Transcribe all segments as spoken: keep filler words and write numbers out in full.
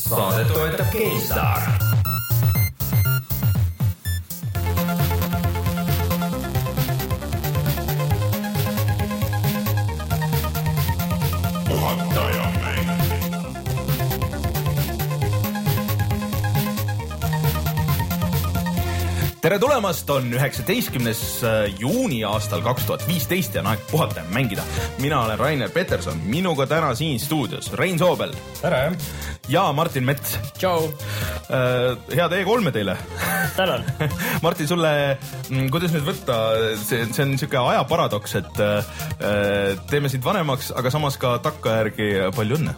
Saadet toetab GameStar. Tere tulemast, on üheksateistkümnes juuni aastal kaks tuhat viisteist ja on aeg puhata ja mängida. Mina olen Rainer Peterson, minuga täna siin stuudios Rein Soobel. Tere! Ja Martin Mets. Tšau! Head E kolme teile. Tänan! Martin, sulle, kuidas nüüd võtta, see, see on niisugune ajaparadoks, et teeme sind vanemaks, aga samas ka takkajärgi palju õnne.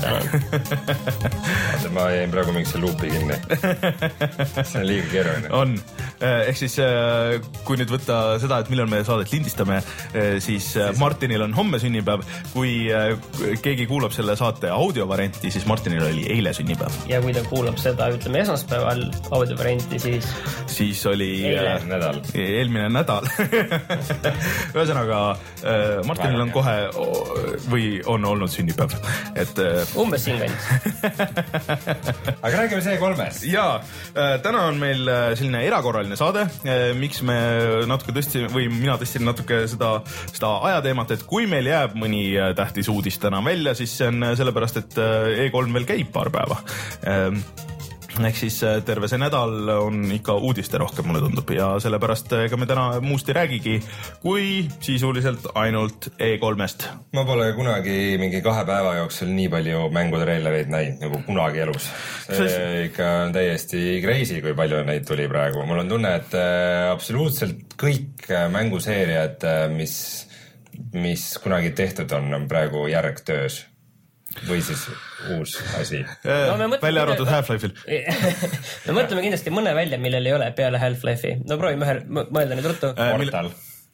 Ma jäin praegu mingisse luupi kinni. See on liiga keeruline. On. Ehk siis, kui nüüd võtta seda, et millal me saadet lindistame, siis Martinil on homme sünnipäev. Kui keegi kuulab selle saate audiovarianti, siis Martinil oli eile sünnipäev. Ja kui ta kuulab seda, ütleme esmaspäeval audiovarianti, siis... Siis oli... Eile. Nädal. Eelmine nädal. Ühesõnaga, Martinil on kohe või on olnud sünnipäev. Et... Umbes siin kandis. Aga räägime see kolmest. Jaa, täna on meil selline erakorraline saade, miks me natuke tõstsime, või mina tõstsin natuke seda, seda ajateemat, et kui meil jääb mõni tähtis uudis täna välja, siis see on sellepärast, et E kolm veel käib paar päeva. Ehk siis terve see nädal on ikka uudiste rohkem, mulle tundub, ja sellepärast ega me täna muust ei räägigi, kui sisuliselt ainult E kolmest. Ma pole kunagi mingi kahe päeva jooksul nii palju mängutreilereid näinud nagu kunagi elus. See Sest... ikka on täiesti crazy, kui palju neid tuli praegu. Mul on tunne, et absoluutselt kõik mänguseeriad, mis, mis kunagi tehtud on, on praegu järg töös. Või siis uus asi. No, mõtleme, välja arvatud Half-Life'il. Me mõtleme kindlasti mõne välja, millel ei ole peale Half-Life'i. No proovime ühe mõelda nüüd ruttu. Portal.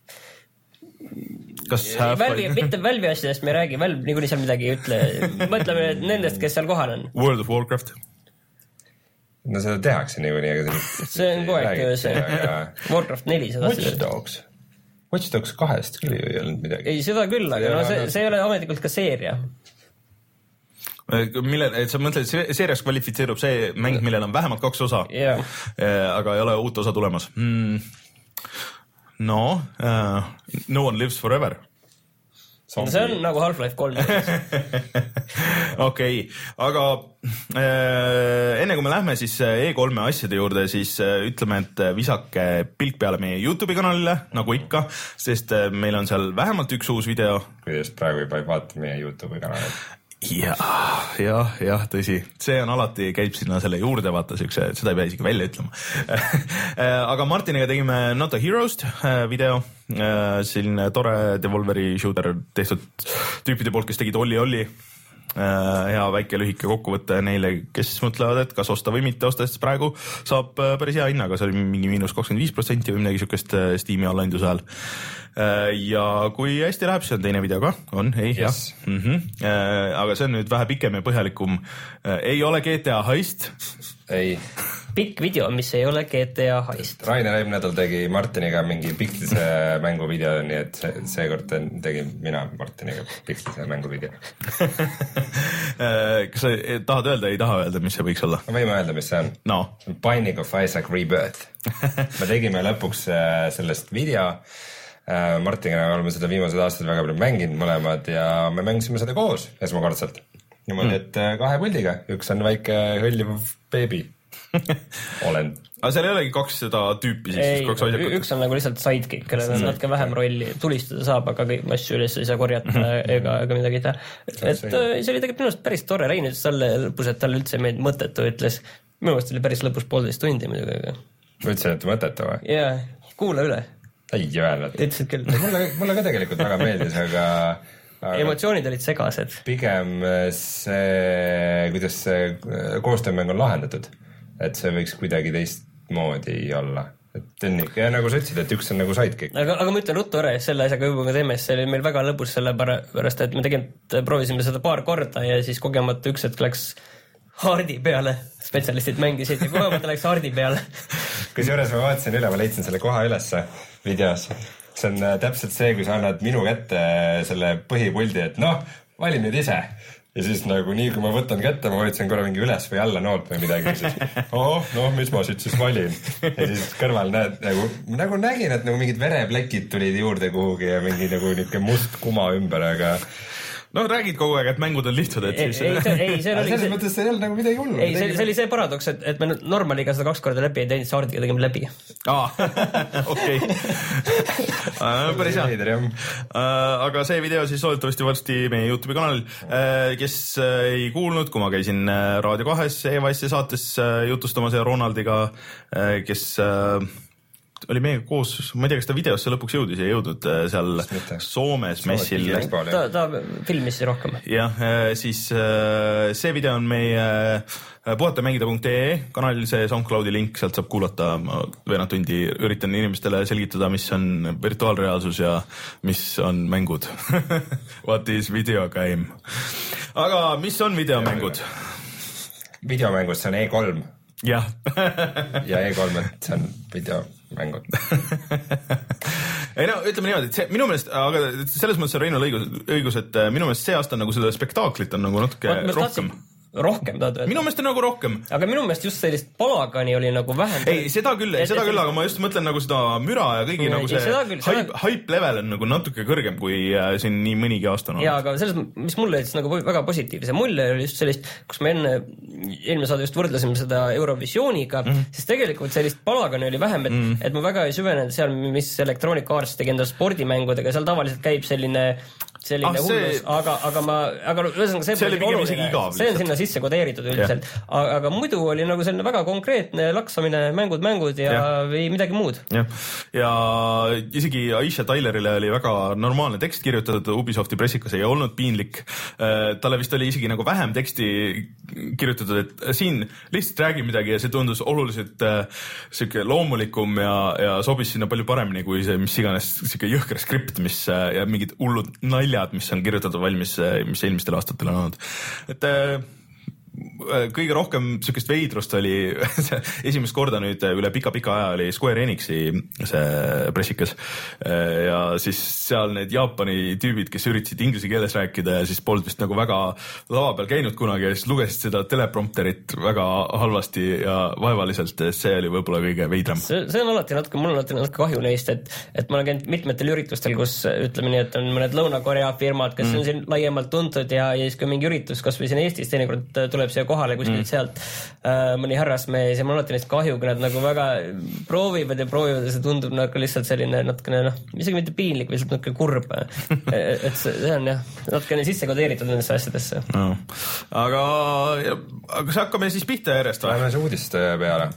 Kas Half-Life? Mitte Valve'i asjadest me ei räägi. Valve niikuinii seal midagi ei ütle. Mõtleme nendest, kes seal kohal on. World of Warcraft. No seda tehakse niikuinii. Aga see on kogu aeg see. Warcraft neli. Watch Dogs. Watch Dogs kahest küll ei olnud midagi. Ei, seda küll, aga no, see, see ei ole ametlikult ka seeria. Mille, et sa mõtled, et seerias kvalifitseerub see mäng, millel on vähemalt kaks osa, yeah. aga ei ole uut osa tulemas. Mm. No, uh, No One Lives Forever. Zombie. See on nagu Half-Life kolm. Okei, aga äh, enne kui me lähme siis E kolme asjade juurde, siis äh, ütleme, et visake pilk peale meie YouTube'i kanalile, nagu ikka, sest äh, meil on seal vähemalt üks uus video. Kui just praegu juba ei vaata meie YouTube'i kanalile. Jah, jah, jah, tõsi. See on alati, käib sinna selle juurde, vaata siukse, seda ei pea isegi välja ütlema. Aga Martiniga tegime Not a Hero'st video, selline tore Devolveri shooter tehtud tüüpide poolt, kes tegid Olli Olli. Hea väike lühike kokkuvõte neile, kes mõtlevad, et kas osta või mitte osta, sest praegu saab päris hea hinnaga, see oli mingi miinus kakskümmend viis protsenti või midagi siukest Steam'i allainduse ajal. Ja kui hästi läheb, see on teine video ka, on, ei, yes. jah. Mm-hmm. Aga see on nüüd vähe pikem ja põhjalikum. Ei ole G T A heist. Ei. Pikk video, mis ei ole G T A heist. Rainer eelmine nädal tegi Martiniga mingi piklise mänguvideo, nii et see, seekord tegin mina Martiniga piklise mänguvideo. Kas sa tahad öelda, ei taha öelda, mis see võiks olla? Ma võime öelda, mis see on. No. Binding of Isaac Rebirth. Me tegime lõpuks sellest video. Martiniga oleme seda viimased aastad väga palju mänginud mõlemad ja me mängisime seda koos esmakordselt. Niimoodi, et kahe puldiga. Üks on väike hõlliv beebi. Olen. Aga seal ei olegi kaks seda tüüpi siis? Ei, kaks üks on nagu lihtsalt sidekick, kellel on natuke vähem rolli. Tulistada saab, aga kõik asju üles ei saa korjata ega, ega midagi teha. Et see oli tegelikult minust päris tore. Rein ütles talle lõpus, et talle üldse meid mõttetu ütles. Minu mõttes oli päris lõpus poolteist tundi muidugi. Ma ütlesin, et mõttetu või? Jaa, kuula üle. Ei öelnud. Ütlesid küll. Mulle, mulle ka tegelikult väga meeldis, aga... Aga emotsioonid olid segased. Pigem see, kuidas see koostöömäng on lahendatud. Et see võiks kuidagi teistmoodi olla. Et ikka, ja nagu sa ütlesid, et üks on nagu sidekick. Aga, aga ma ütlen ruttu ära, selle asjaga juba teeme, see oli meil väga lõbus selle pärast, et me tegelikult proovisime seda paar korda ja siis kogemata üks hetk läks hardi peale. Spetsialistid mängisid ja kogemata läks hardi peale. Kusjuures ma vaatasin üle, ma leidsin selle koha ülesse videos. See on täpselt see, kui sa annad minu kätte selle põhipuldi, et noh, vali nüüd ise. ja siis nagu nii, kui ma võtan kätte, ma hoidsin korra mingi üles või alla noolt või midagi, siis oh, noh, mis ma siit siis valin. Ja siis kõrval näed, nagu, nagu nägin, et nagu mingid vereplekid tulid juurde kuhugi ja mingi nagu niisugune must kuma ümber, aga no räägid kogu aeg, et mängud on lihtsad, et ei, siis... Ei, see, ei, see oli... Selles mõttes see ei olnud nagu midagi hullu. Ei, see, see oli see paradoks, et, et me normaliga seda kaks korda läbi ei teinud, Saardiga tegime läbi. Aa, okei. Päris hea. Aga see video siis loodetavasti varsti meie YouTube'i kanalil. Kes ei kuulnud, kui ma käisin Raadio kahes E-Vice'i saates jutustamas ja Ronaldiga, kes... oli meiega koos, ma ei tea, kas ta videosse lõpuks jõudis ja jõudnud seal Soomes messil. Ta, ta filmis rohkem. Jah, siis see video on meie puhatamängida punkt ee kanalil, see SoundCloudi link, sealt saab kuulata, ma veerand tundi üritan inimestele selgitada, mis on virtuaalreaalsus ja mis on mängud. What is video game? Aga mis on videomängud? Videomängud, see on E kolm. Jah. Ja E kolm, et see on videomängud. Ei no, ütleme niimoodi, et see minu meelest, aga selles mõttes on Reinul õigus, õigus, et minu meelest see aasta on nagu seda spektaaklit on nagu natuke rohkem. Rohkem tahad öelda? Minu meelest on nagu rohkem. Aga minu meelest just sellist palagani oli nagu vähem. Ei, seda küll, et, seda et, küll, aga ma just mõtlen nagu seda müra ja kõigi ei, nagu see küll, hype, hype level on nagu natuke kõrgem kui äh, siin nii mõnigi aasta on. Jaa, aga selles, mis mulle jättis nagu väga positiivse mulje oli just sellist, kus me enne, eelmine saade just võrdlesime seda Eurovisioniga, mm -hmm. siis tegelikult sellist palagani oli vähem, et, mm -hmm. et ma väga ei süvenenud seal, mis Electronic Arts tegi enda spordimängudega, seal tavaliselt käib selline selline ah, hullus, see... aga, aga ma, aga ühesõnaga see, see oli pigem isegi igav. See on sinna sisse kodeeritud üldiselt, aga, aga muidu oli nagu selline väga konkreetne laksamine, mängud, mängud ja, ja. Või midagi muud. Ja. ja isegi Aisha Tylerile oli väga normaalne tekst kirjutatud Ubisofti pressikas, ei olnud piinlik. Talle vist oli isegi nagu vähem teksti kirjutatud, et siin lihtsalt räägi midagi ja see tundus oluliselt äh, siuke loomulikum ja, ja sobis sinna palju paremini kui see, mis iganes siuke jõhker skript, mis äh, ja mingid hullud naljad, mis on kirjutatud valmis, mis eelmistel aastatel on olnud. Et äh, kõige rohkem sükest veidrust oli esimest korda nüüd üle pika-pika aja oli Square Enixi see pressikas ja siis seal need Jaapani tüübid, kes üritasid inglise keeles rääkida ja siis polnud vist nagu väga lava peal käinud kunagi ja siis lugesid seda teleprompterit väga halvasti ja vaevaliselt, see oli võib-olla kõige veidram. See, see on alati natuke, mul on alati natuke kahju neist, et, et ma olen käinud mitmetel üritustel, kus ütleme nii, et on mõned Lõuna-Korea firmad, kes mm. on siin laiemalt tuntud ja, ja siis kui mingi üritus, kas või siin Eestis teinekord tuleb siia kohale kuskilt mm. sealt äh, mõni härrasmees ja mul on alati neist kahju, kui nad nagu väga proovivad ja proovivad ja see tundub nagu lihtsalt selline natukene, noh, isegi mitte piinlik, lihtsalt natuke kurb. et see, see on jah, natukene sisse kodeeritud nendesse asjadesse. No. Aga, aga see hakkame siis pihta järjest või? Läheme see uudiste peale.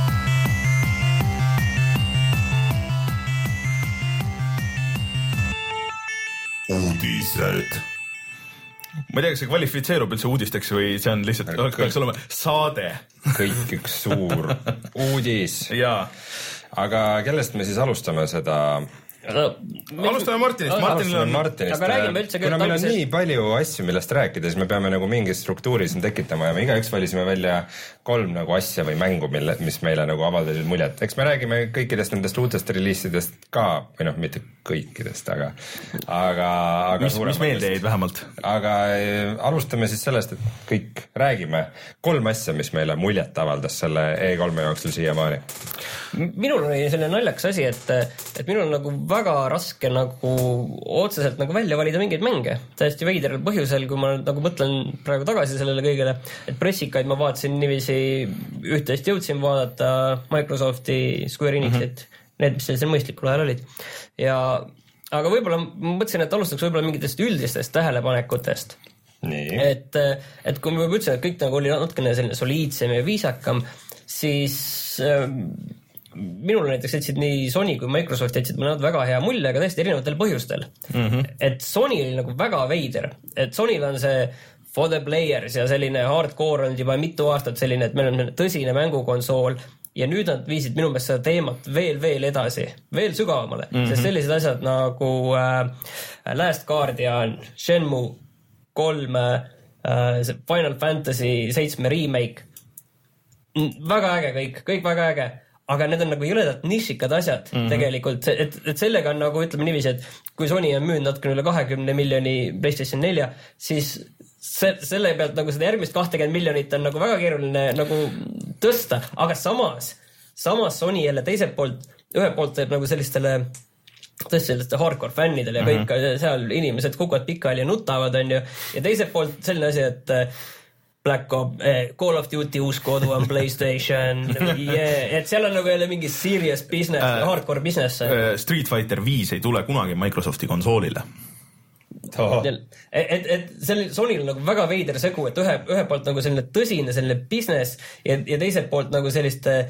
Uudised. Ma ei tea, kas see kvalifitseerub üldse uudisteks või see on lihtsalt, peaks olema saade. Kõik üks suur uudis. Jaa. Aga kellest me siis alustame seda... No, alustame Martinist. Martinil on... Martinist. Aga räägime üldse kuna meil on nii palju asju, millest rääkida, siis me peame nagu mingi struktuuri siin tekitama ja me igaüks valisime välja kolm nagu asja või mängu, mille, mis meile nagu avaldasid muljet. Eks me räägime kõikidest nendest uutest reliisidest ka, või noh, mitte kõikidest, aga... aga, aga mis, mis meelde jäid vähemalt? Aga äh, alustame siis sellest, et kõik räägime kolm asja, mis meile muljet avaldas selle E kolme jooksul siiamaani. Minul oli selline naljakas asi, et, et minul on nagu väga raske nagu otseselt nagu välja valida mingeid mänge. Täiesti veideral põhjusel, kui ma nagu mõtlen praegu tagasi sellele kõigele, et pressikaid ma vaatasin niiviisi, üht-teist jõudsin vaadata Microsofti, Square Enixit, mm-hmm. need, mis sellisel mõistlikul ajal olid. Ja, aga võib-olla ma mõtlesin, et alustaks võib-olla mingitest üldistest tähelepanekutest. Nii. Et, et kui ma ütlesin, et kõik nagu oli natukene selline soliidsem ja viisakam, siis... minul näiteks jätsid nii Sony kui Microsoft jätsid mõned väga hea mulje, aga täiesti erinevatel põhjustel. Mm-hmm. Et Sony oli nagu väga veider. Et Sonyl on see for the players ja selline hardcore on juba mitu aastat selline, et meil on tõsine mängukonsool ja nüüd nad viisid minu meelest seda teemat veel, veel edasi, veel sügavamale. Mm-hmm. Sest sellised asjad nagu äh, Last Guardian, Shenmue kolm, äh, Final Fantasy seitse remake, väga äge kõik, kõik väga äge. Aga need on nagu jõledalt nišikad asjad mm-hmm. tegelikult, et, et sellega on nagu ütleme niiviisi, et kui Sony on müünud natuke üle kahekümne miljoni PlayStation nelja, siis se- selle pealt nagu seda järgmist kakskümmend miljonit on nagu väga keeruline nagu tõsta, aga samas, samas Sony jälle teiselt poolt, ühe poolt teeb nagu sellistele tõesti selliste hardcore fännidele ja kõik mm -hmm. seal inimesed kukuvad pikali ja nutavad, on ju, ja teiselt poolt selline asi, et Black Ops, eh, Call of Duty uus kodu on PlayStation yeah, et seal on nagu jälle mingi serious business äh,, hardcore business. Street Fighter viis ei tule kunagi Microsofti konsoolile. Oh. Et, et, et sel, Sonyl on nagu väga veider segu, et ühe, ühe poolt nagu selline tõsine selline business ja, ja teiselt poolt nagu selliste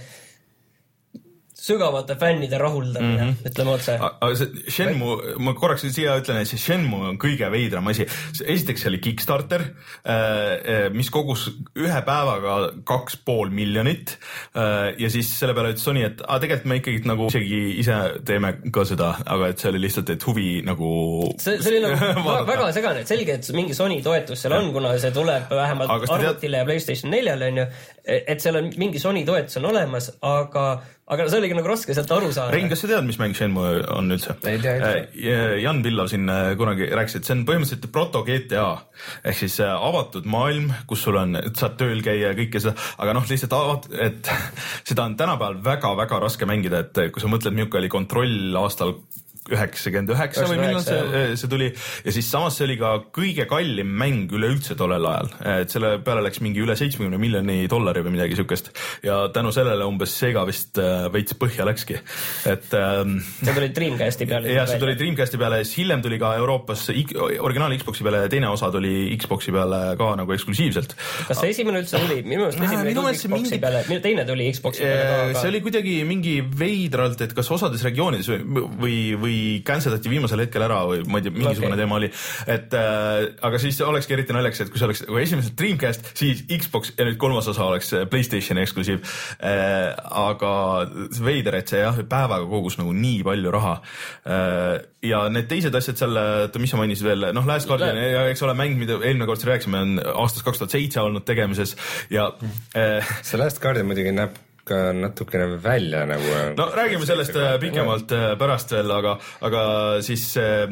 sügavate fännide rahuldamine, mm -hmm. ütleme otse. Aga see Shenmue, ma korraks siia ütlen, et see Shenmue on kõige veidram asi. Esiteks see oli Kickstarter, mis kogus ühe päevaga kaks pool miljonit ja siis selle peale ütles Sony, et a, tegelikult me ikkagi nagu isegi ise teeme ka seda, aga et see oli lihtsalt, et huvi nagu see, see oli nagu väga segane, et selge, et mingi Sony toetus seal on, kuna see tuleb vähemalt arvutile ja PlayStation neljale, on ju, et seal on mingi Sony toetus on olemas, aga aga see oligi nagu raske sealt aru saada. Rein, kas sa tead, mis mäng Shenmue on üldse? Ei tea, ei tea. Jan Villav siin kunagi rääkis, et see on põhimõtteliselt proto G T A ehk siis avatud maailm, kus sul on, saad tööl käia ja kõike seda, aga noh, lihtsalt avat, et seda on tänapäeval väga-väga raske mängida, et kui sa mõtled, milline oli kontroll aastal üheksakümmend üheksa või millal see, see tuli ja siis samas see oli ka kõige kallim mäng üleüldse tollel ajal, et selle peale läks mingi üle seitsmekümne miljoni dollari või midagi siukest ja tänu sellele umbes Sega vist veits põhja läkski, et see tuli Dreamcasti peale. jah, see tuli Dreamcasti peale, siis hiljem tuli ka Euroopas originaal Xboxi peale ja teine osa tuli Xboxi peale ka nagu eksklusiivselt. Kas see esimene üldse tuli? Minu meelest esimene tuli Xboxi mingi... peale, teine tuli Xboxi peale ka. See oli kuidagi mingi veidralt, et kas osades regioonides või, või canceldati viimasel hetkel ära või ma ei tea, mingisugune okay. teema oli, et äh, aga siis olekski eriti naljakas, et kui see oleks kui esimesed Dreamcast, siis Xbox ja nüüd kolmas osa oleks PlayStationi eksklusiiv äh,. aga veider, et see jah, päevaga kogus nagu nii palju raha äh, ja need teised asjad seal, mis sa mainisid veel, noh, Last Guardian, eks ole, mäng, mida eelmine kord rääkisime, on aastast kaks tuhat seitse olnud tegemises ja äh, see Last Guardian muidugi näeb ka natukene välja nagu. No räägime sellest pikemalt pärast veel, aga, aga siis äh,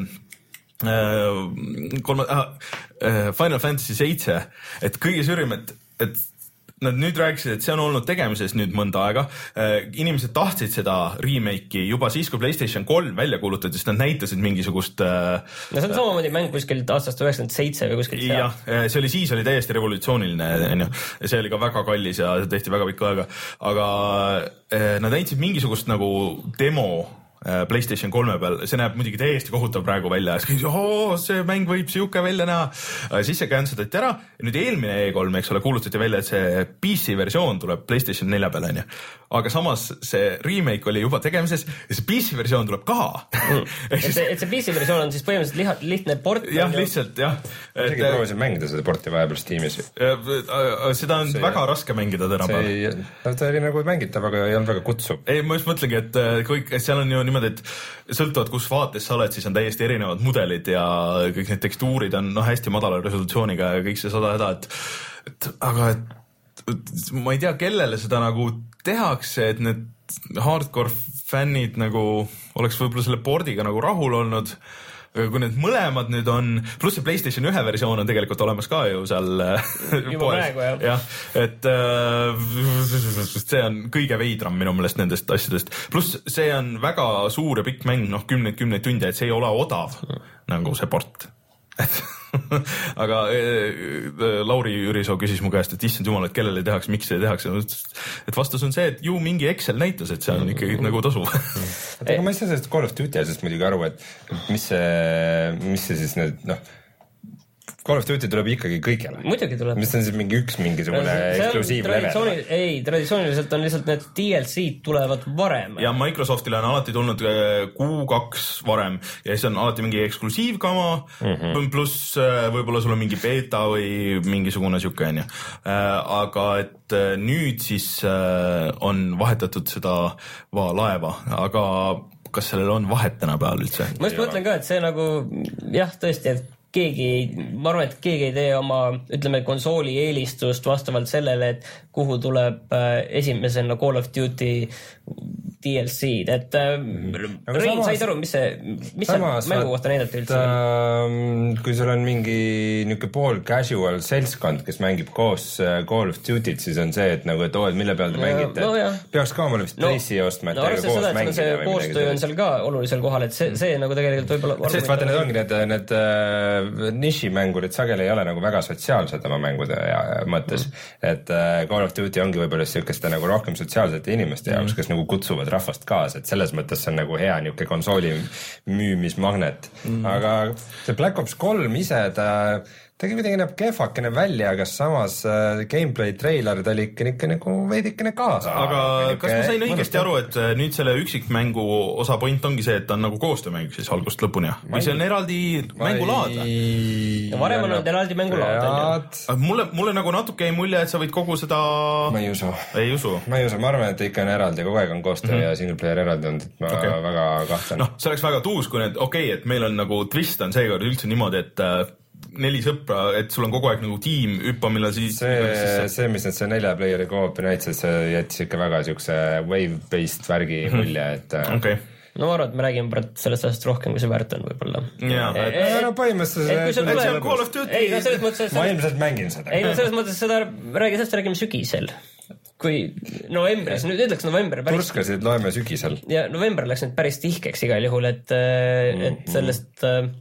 kolme, äh, Final Fantasy seitse, et kõige süürim, et, et nad nüüd rääkisid, et see on olnud tegemises nüüd mõnda aega. Inimesed tahtsid seda remake'i juba siis, kui PlayStation kolm välja kuulutati, sest nad näitasid mingisugust... No see on samamoodi mäng kuskilt aastast üheksakümmend seitse või kuskilt seal. Jah, see oli siis, oli täiesti revolutsiooniline. See oli ka väga kallis ja tehti väga pikka aega. Aga nad näitasid mingisugust nagu demo PlayStation kolme peal, see näeb muidugi täiesti kohutav praegu välja ja siis oh, see mäng võib siuke välja näha, siis see canceldati ära ja nüüd eelmine E kolm, eks ole, kuulutati välja, et see P C versioon tuleb PlayStation nelja peale, on ju. Aga samas see remake oli juba tegemises ja see P C versioon tuleb ka mm. et, see, et see P C versioon on siis põhimõtteliselt liha, lihtne port. Jah, lihtsalt, jah. Isegi proovisin mängida seda porti vahepeal Steamis. Seda on see, väga jah. raske mängida tänapäeval. Ta oli nagu mängitav, aga ei olnud väga kutsuv. Ei, ma just mõtlengi, et kõik, seal on ju niimoodi, et sõltuvad, kus vaates sa oled, siis on täiesti erinevad mudelid ja kõik need tekstuurid on no, hästi madala resolutsiooniga ja kõik see sada häda, et, et aga et, et, ma ei tea, kellele seda nagu tehakse, et need hardcore fännid nagu oleks võib-olla selle pordiga nagu rahul olnud. Kui need mõlemad nüüd on, pluss see PlayStation ühe versioon on tegelikult olemas ka ju seal juba praegu, jah. jah, et see on kõige veidram minu meelest nendest asjadest. Pluss see on väga suur ja pikk mäng, noh, kümneid, kümneid tunde, et see ei ole odav nagu see port. Et aga Lauri Jürisoo küsis mu käest, et issand jumal, et kellele tehakse, miks see tehakse. Et vastus on see, et ju mingi Excel näitas, et see on ikkagi nagu tasu. aga ma ei saa sellest Call of Duty asjast muidugi aru, et mis see, mis see siis need, noh, Call of Duty tuleb ikkagi kõigele. Muidugi tuleb. Mis on siis mingi üks mingisugune eksklusiiv level? Ei, traditsiooniliselt on lihtsalt need D L C-d tulevad varem. Ja Microsoftile on alati tulnud Q kaks varem ja siis on alati mingi eksklusiivkama mm-hmm. pluss võib-olla sul on mingi beta või mingisugune siuke on ju. Aga et nüüd siis on vahetatud seda va, laeva, aga kas sellel on vahet tänapäeval üldse? Ma just mõtlen ka, et see nagu jah, tõesti, et keegi, ma arvan, et keegi ei tee oma, ütleme, konsooli eelistust vastavalt sellele, et kuhu tuleb esimesena Call of Duty D D L C-d, et mm-hmm. Rein, samas, said aru, mis see, mis samas, see mängu kohta näidati üldse? Äh, kui sul on mingi niuke pool casual seltskond, kes mängib koos Call of Duty't, siis on see, et nagu, et oo, et mille peal te mängite, no, peaks ka omale vist pressi no, ostma, et no, koos seda, mängida. See koostöö on seal ka olulisel kohal, et see, see nagu tegelikult võib-olla... Sest vaata, need ongi need, need uh, nišimängurid sageli ei ole nagu väga sotsiaalsed oma mängude mõttes, mm. et uh, Call of Duty ongi võib-olla siukeste nagu rohkem sotsiaalsete inimeste jaoks, mm. kes nagu kutsuvad rahvast kaasa, et selles mõttes see on nagu hea niuke konsooli müümismagnet. Mm. Aga see Black Ops kolm ise, ta tegi kuidagi näeb kehvakene välja, aga samas uh, gameplay trailer ta oli ikka, ikka nagu veidikene kaasa. Aga ikka, kas ma sain õigesti aru, et nüüd selle üksikmängu osa point ongi see, et ta on nagu koostöömäng siis algust lõpuni? Või see on eraldi mängulaad? Ja varem on olnud eraldi mängulaad. Mulle, mulle nagu natuke ei mulje, et sa võid kogu seda... Ma ei usu. Ei usu? Ma ei usu, ma arvan, et ikka on eraldi, kogu aeg on koostöö mm-hmm. ja single player eraldi on, et ma okay. väga kahtlen. Noh, see oleks väga tuus, kui need, okei okay,, et meil on nagu twist on seekord üldse niimoodi, et neli sõpra, et sul on kogu aeg nagu tiim hüppa, millal siis... See, see mis nüüd see nelja playeri co-opi näitas, see jättis ikka väga siukse wave-based värgi mulje, et... Okay. No ma arvan, et me räägime praegu sellest asjast rohkem, kui see väärt on võib-olla. Jaa, et... E, e, no põhimõtteliselt... Et see on Call of Duty... Ei, no selles mõttes... Ma ilmselt mängin seda. Ei, no selles mõttes seda räägi sellest räägime sügisel. Kui novembris, nüüd ütleks november päris... Turskasid loeme sügisel. Ja november läks nüüd päris tihkeks igal juhul, et, et sellest...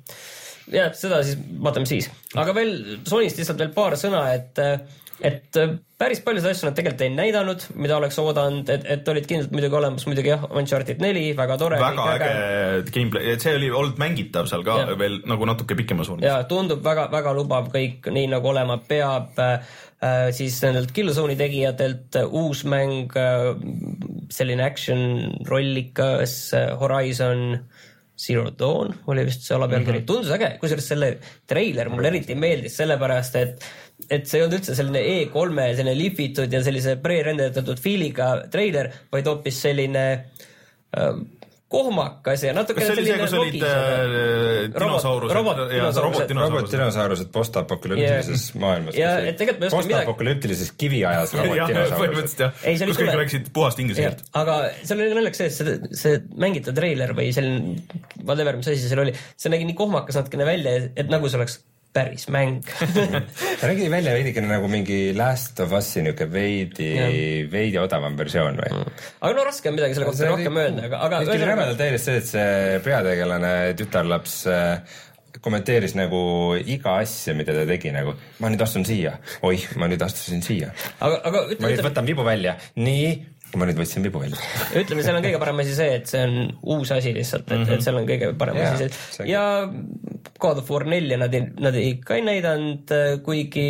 Ja, seda siis vaatame siis. Aga veel Sonist lihtsalt veel paar sõna, et, et päris palju seda asju nad tegelikult ei näidanud, mida oleks oodanud, et, et olid kindlalt muidugi olemas, muidugi jah, Uncharted neli, väga tore. Väga äge gameplay, et see oli olnud mängitav seal ka ja. Veel nagu natuke pikemas vormis. Ja tundub väga, väga lubav kõik nii nagu olema peab, äh, siis nendelt Killzone'i tegijatelt uus mäng, äh, selline action rollikas Horizon Zero Dawn oli vist see alapealkiri. Mm-hmm. Tundus äge, kusjuures selle treiler mulle eriti meeldis sellepärast, et, et see ei olnud üldse selline E kolme selline lihvitud ja sellise pre-rendetatud fiiliga treiler, vaid hoopis selline äh, kohmakas ja natuke kas selline selline olid äh, dinosaurused robot, ja robot dinosaurused post-apokalüptilises yeah. maailmas ja, et tegelikult me oskame post-apokalüptilises kiviajas robot dinosaurused kus kõik rääksid puhast inglise keelt aga seal oli naljakas see, see, see mängitav treiler või selline whatever, mis asi seal oli, see nägi nii kohmakas natukene välja, et nagu see oleks päris mäng ta nägi välja veidikene nagu mingi Last of Us'i niuke veidi, veidi odavam versioon või? Mm. Aga no raske on midagi selle kohta rohkem öelda, aga... aga Eski oli rämedalt täiesti see, et see peategelane tütarlaps kommenteeris nagu iga asja, mida ta tegi nagu, ma nüüd astun siia, oih, ma nüüd astusin siia. Aga, aga ütle, ma nüüd võtan vibu välja, nii... ma nüüd võtsin vibu välja. Ütleme, seal on kõige parem asi see, et see on uus asi lihtsalt, et, mm-hmm. et seal on kõige parem yeah, asi see. Ja God of War nelja nad, nad ikka ei näidanud, kuigi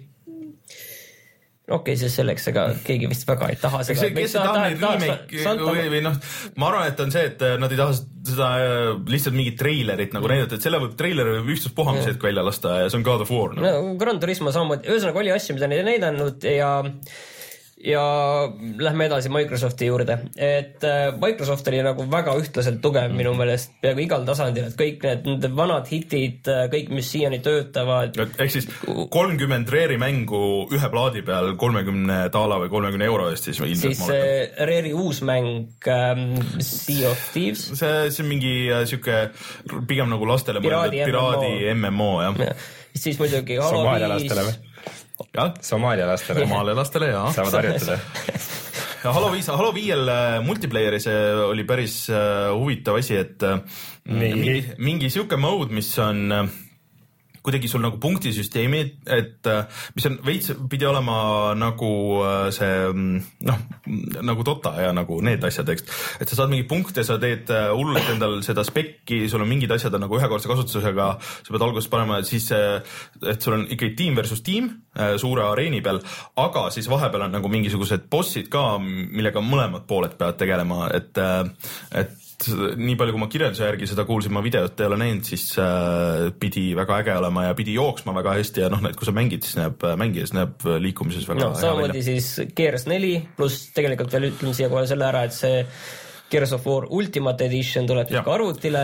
okei, okay, siis selleks, ega keegi vist väga ei taha seda. See, kes tahab neid remake või, või noh, ma arvan, et on see, et nad ei taha seda lihtsalt mingit treilerit nagu näidata, et selle võib treileri võib ükstuspuha mis hetk välja lasta ja see on God of War. No, no Gran Turismo samamoodi, ühesõnaga oli asju, mida neid ei näidanud ja ja lähme edasi Microsofti juurde, et Microsoft oli nagu väga ühtlaselt tugev mm. minu meelest peaaegu igal tasandil, et kõik need, need vanad hitid, kõik, mis siiani töötavad. Ehk siis kolmkümmend Rare'i mängu ühe plaadi peal kolmekümne daala või kolmekümne euro eest siis ilmselt siis Rare'i uus mäng um, Sea of Thieves. See, see on mingi siuke pigem nagu lastele piraadi, piraadi M M O, jah. Ja. Siis muidugi Halo viis ja? Somaalia lastele. Somaalia lastele, jaa. Saavad harjutada. Ja Halo viis, Halo viiel multiplayeris oli päris uh, huvitav asi, et uh, mingi, mingi siuke mode, mis on uh, kuidagi sul nagu punktisüsteemi, et mis on veits pidi olema nagu see noh, nagu Dota ja nagu need asjad, eks. Et sa saad mingi punkte, sa teed hullult endal seda spekki, sul on mingid asjad on nagu ühekordse kasutusega, sa pead alguses panema siis, et sul on ikkagi tiim versus tiim suure areeni peal, aga siis vahepeal on nagu mingisugused bossid ka, millega mõlemad pooled peavad tegelema, et, et nii palju, kui ma kirjelduse järgi seda kuulsin, ma videot ei ole näinud, siis äh, pidi väga äge olema ja pidi jooksma väga hästi ja noh, et kui sa mängid, siis näeb, mängides näeb liikumises väga no, hea välja. Samamoodi siis Gears neli, pluss tegelikult veel ütleme siia kohe selle ära, et see Gears of War Ultimate Edition tuleb ka arvutile.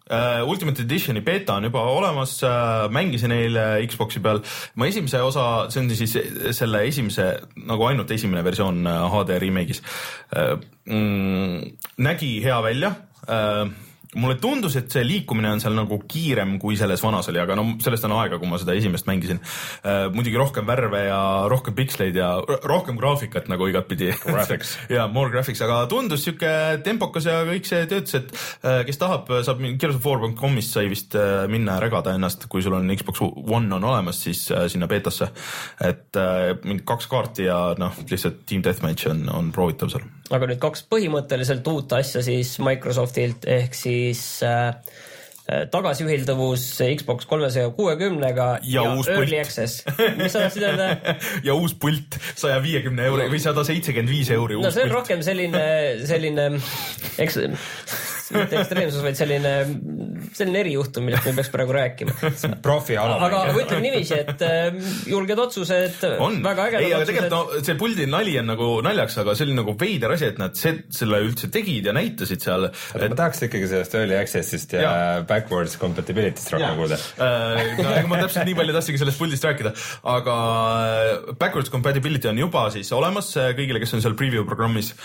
Uh, Ultimate Editioni beta on juba olemas, uh, mängisin eile Xboxi peal. Ma esimese osa, see on siis selle esimese, nagu ainult esimene versioon uh, H D remake'is. Uh, mm, nägi hea välja. Uh, mulle tundus, et see liikumine on seal nagu kiirem kui selles vanas oli, aga no sellest on aega, kui ma seda esimest mängisin. Uh, muidugi rohkem värve ja rohkem piksleid ja rohkem graafikat nagu igatpidi. Graphics. ja, more graphics, aga tundus siuke tempokas ja kõik see töötas, et uh, kes tahab, saab Gears of War dot com'ist sai vist uh, minna regada ennast, kui sul on Xbox One on olemas, siis uh, sinna betasse. Et uh, mingi kaks kaarti ja noh, lihtsalt Team Deathmatch on, on proovitav seal. Aga nüüd kaks põhimõtteliselt uut asja siis Microsoftilt ehk siis äh, tagasiühildavus Xbox kolmesaja kuuekümnega ja, ja Early Access. Mis sa tahtsid öelda? ja uus pult saja viiekümne euri või sada seitsekümmend viis euri. No see on pult. Rohkem selline, selline eks, mitte ekstreemsus, vaid selline, selline erijuhtum, millest me peaks praegu rääkima. Profi alamäng. Aga ütleme niiviisi, et julged otsused, on. väga ägedad Ei, aga otsused. tegelikult no, see puldi nali on nagu naljaks, aga see oli nagu veider asi, et nad se- selle üldse tegid ja näitasid seal. Et... Ma tahaks ikkagi sellest Early Accessist ja, ja. backwards compatibility'st rohkem kuulda. No, ma täpselt nii palju tahtsingi sellest puldist rääkida, aga backwards compatibility on juba siis olemas kõigile, kes on seal preview programmis.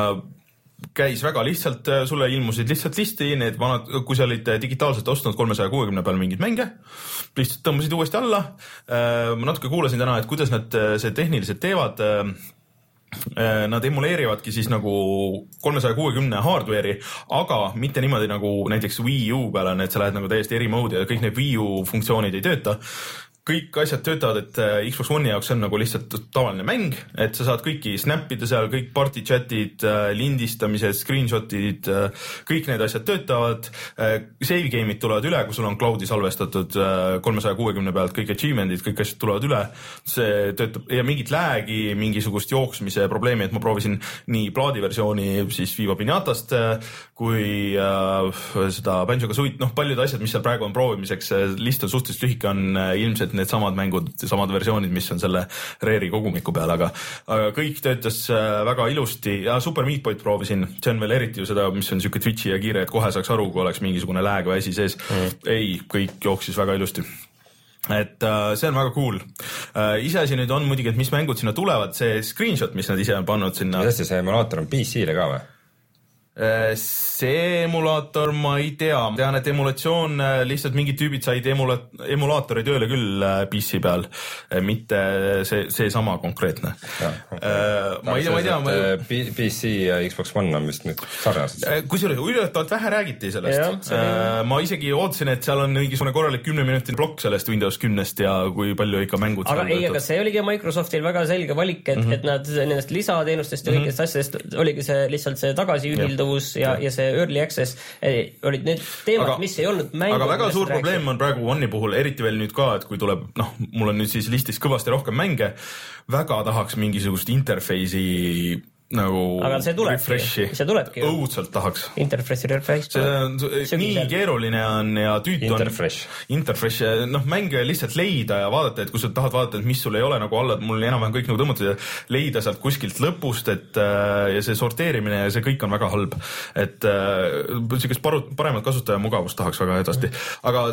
Käis väga lihtsalt, sulle ilmusid lihtsalt listi, need vanad, kui sa olid digitaalselt ostnud kolmesaja kuuekümne peal mingid mänge, lihtsalt tõmbasid uuesti alla. Ma natuke kuulasin täna, et kuidas nad see tehniliselt teevad. Nad emuleerivadki siis nagu kolmesaja kuuekümne hardware'i, aga mitte niimoodi nagu näiteks Wii U peale, et sa lähed nagu täiesti eri mode ja kõik need Wii U funktsioonid ei tööta. Kõik asjad töötavad, et Xbox One'i jaoks on nagu lihtsalt tavaline mäng, et sa saad kõiki snappida seal, kõik party chatid, lindistamised, screenshotid, kõik need asjad töötavad. Save game'id tulevad üle, kui sul on cloud'i salvestatud kolmesaja kuuekümne pealt, kõik achievement'id, kõik asjad tulevad üle. See töötab ja mingit lag'i, mingisugust jooksmise probleemi, et ma proovisin nii plaadi versiooni siis Viva Pinatast kui äh, seda Banjo-Kazooit, noh paljud asjad, mis seal praegu on proovimiseks, list on suhteliselt lühike, on ilmselt need samad mängud, samad versioonid, mis on selle Rare'i kogumiku peal, aga, aga kõik töötas väga ilusti ja Super Meat Boy proovisin, see on veel eriti ju seda, mis on siuke twitchi ja kiire, et kohe saaks aru, kui oleks mingisugune lag või asi sees. Mm. Ei, kõik jooksis väga ilusti. Et uh, see on väga cool. Uh, iseasi nüüd on muidugi, et mis mängud sinna tulevad, see screenshot, mis nad ise on pannud sinna. Kuidas see emulaator on P C-le ka või? See emulaator ma ei tea, ma tean, et emulatsioon lihtsalt mingid tüübid said emula- emulaatori tööle küll P C peal, mitte see, see sama konkreetne. Ja, okay. ma ei tea, ma ei tea. Ma... P C ja Xbox One on vist nüüd sarnased. Kusjuures üllatavalt vähe räägiti sellest. Ja, see... Ma isegi ootasin, et seal on mingisugune korralik kümne minutine blokk sellest Windows kümnest ja kui palju ikka mängud. Aga ei, aga see oligi Microsoftil väga selge valik, et, mm-hmm. et nad nendest lisateenustest ja kõikidest mm-hmm. asjadest oligi see lihtsalt see tagasiühildavus ja, ja see Early Access olid need teemad, aga, mis ei olnud mängu. Aga väga suur probleem rääksid. On praegu One'i puhul, eriti veel nüüd ka, et kui tuleb, noh, mul on nüüd siis listis kõvasti rohkem mänge, väga tahaks mingisugust interface'i nagu aga see tulebki, see tulebki ju. Õudselt tahaks. Interface'i refresh. See on nii keeruline on ja tüütu on. Interfresh. Interfresh, noh mänge lihtsalt leida ja vaadata, et kui sa tahad vaadata, et mis sul ei ole nagu alla, mul enam-vähem kõik nagu tõmmatud ja leida sealt kuskilt lõpust, et ja see sorteerimine ja see kõik on väga halb. Et sellisest paremat kasutaja mugavust tahaks väga edasti. Aga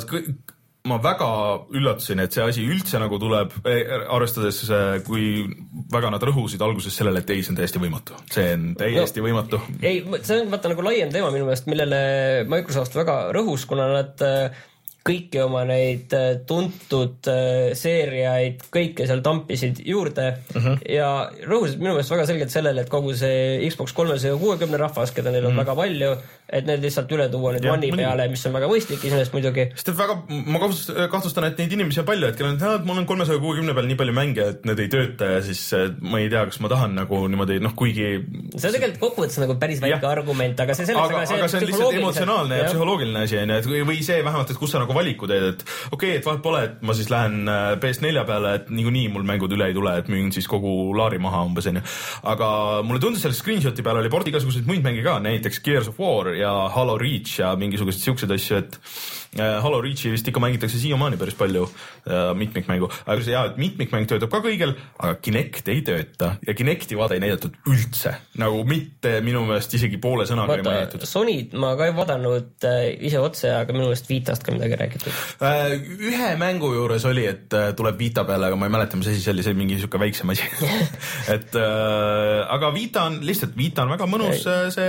ma väga üllatusin, et see asi üldse nagu tuleb, arvestades kui väga nad rõhusid alguses sellele, et ei, see on täiesti võimatu. See on täiesti no, võimatu. Ei, see on vaata nagu laiem teema minu meelest, millele Microsoft väga rõhus, kuna nad kõiki oma neid tuntud seeriaid, kõike seal tampisid juurde uh-huh. ja rõhusid minu meelest väga selgelt sellele, et kogu see Xbox kolmesaja kuuekümne rahvas, keda neil on uh-huh. väga palju, et need lihtsalt üle tuua nüüd One'i peale, mis on väga mõistlik iseenesest muidugi. Sest et väga, ma kahtlustan, et neid inimesi on palju, et kellel on, mul on kolmesaja kuuekümne peal nii palju mänge, et need ei tööta ja siis ma ei tea, kas ma tahan nagu niimoodi, noh kuigi... See on tegelikult kokkuvõttes nagu päris väike argument, aga see selleks... Aga, aga see on lihtsalt emotsionaalne ja psühholoogiline asi, et või see vähemalt, et kus sa nagu valiku teed, et okei, okay, et vahet pole, et ma siis lähen P S neli peale, et niikuinii mul mängud üle ei tule, et müün siis kogu laari maha umbes, on ju. Aga mulle tundus selle screenshoti peal oli port igasuguseid muid mänge ka, näiteks Gears of War ja Halo Reach ja mingisugused siuksed asju, et Halo Reachi vist ikka mängitakse siiamaani päris palju mitmikmängu, aga see jah, et mitmikmäng töötab ka kõigil, aga Kinect ei tööta ja Kinecti vaade ei näidatud üldse, nagu mitte minu meelest isegi poole sõnaga ei mainitud. Sonyd ma ka ei vaadanud ise otse, aga minu meelest Vitast ka midagi räägitud. Ühe mängu juures oli, et tuleb Vita peale, aga ma ei mäleta, mis asi see oli, see mingi siuke väiksem asi. et aga Vita on lihtsalt, Vita on väga mõnus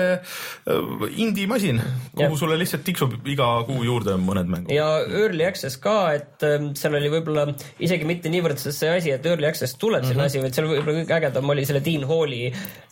see indie masin, kuhu ja. Sulle lihtsalt tiksub iga kuu juurde mõned mängud. Ja Early Access ka, et seal oli võib-olla isegi mitte niivõrd see asi, et Early Access tuleb mm-hmm. selle asi, vaid seal võib-olla kõik ägedam oli selle Dean Halli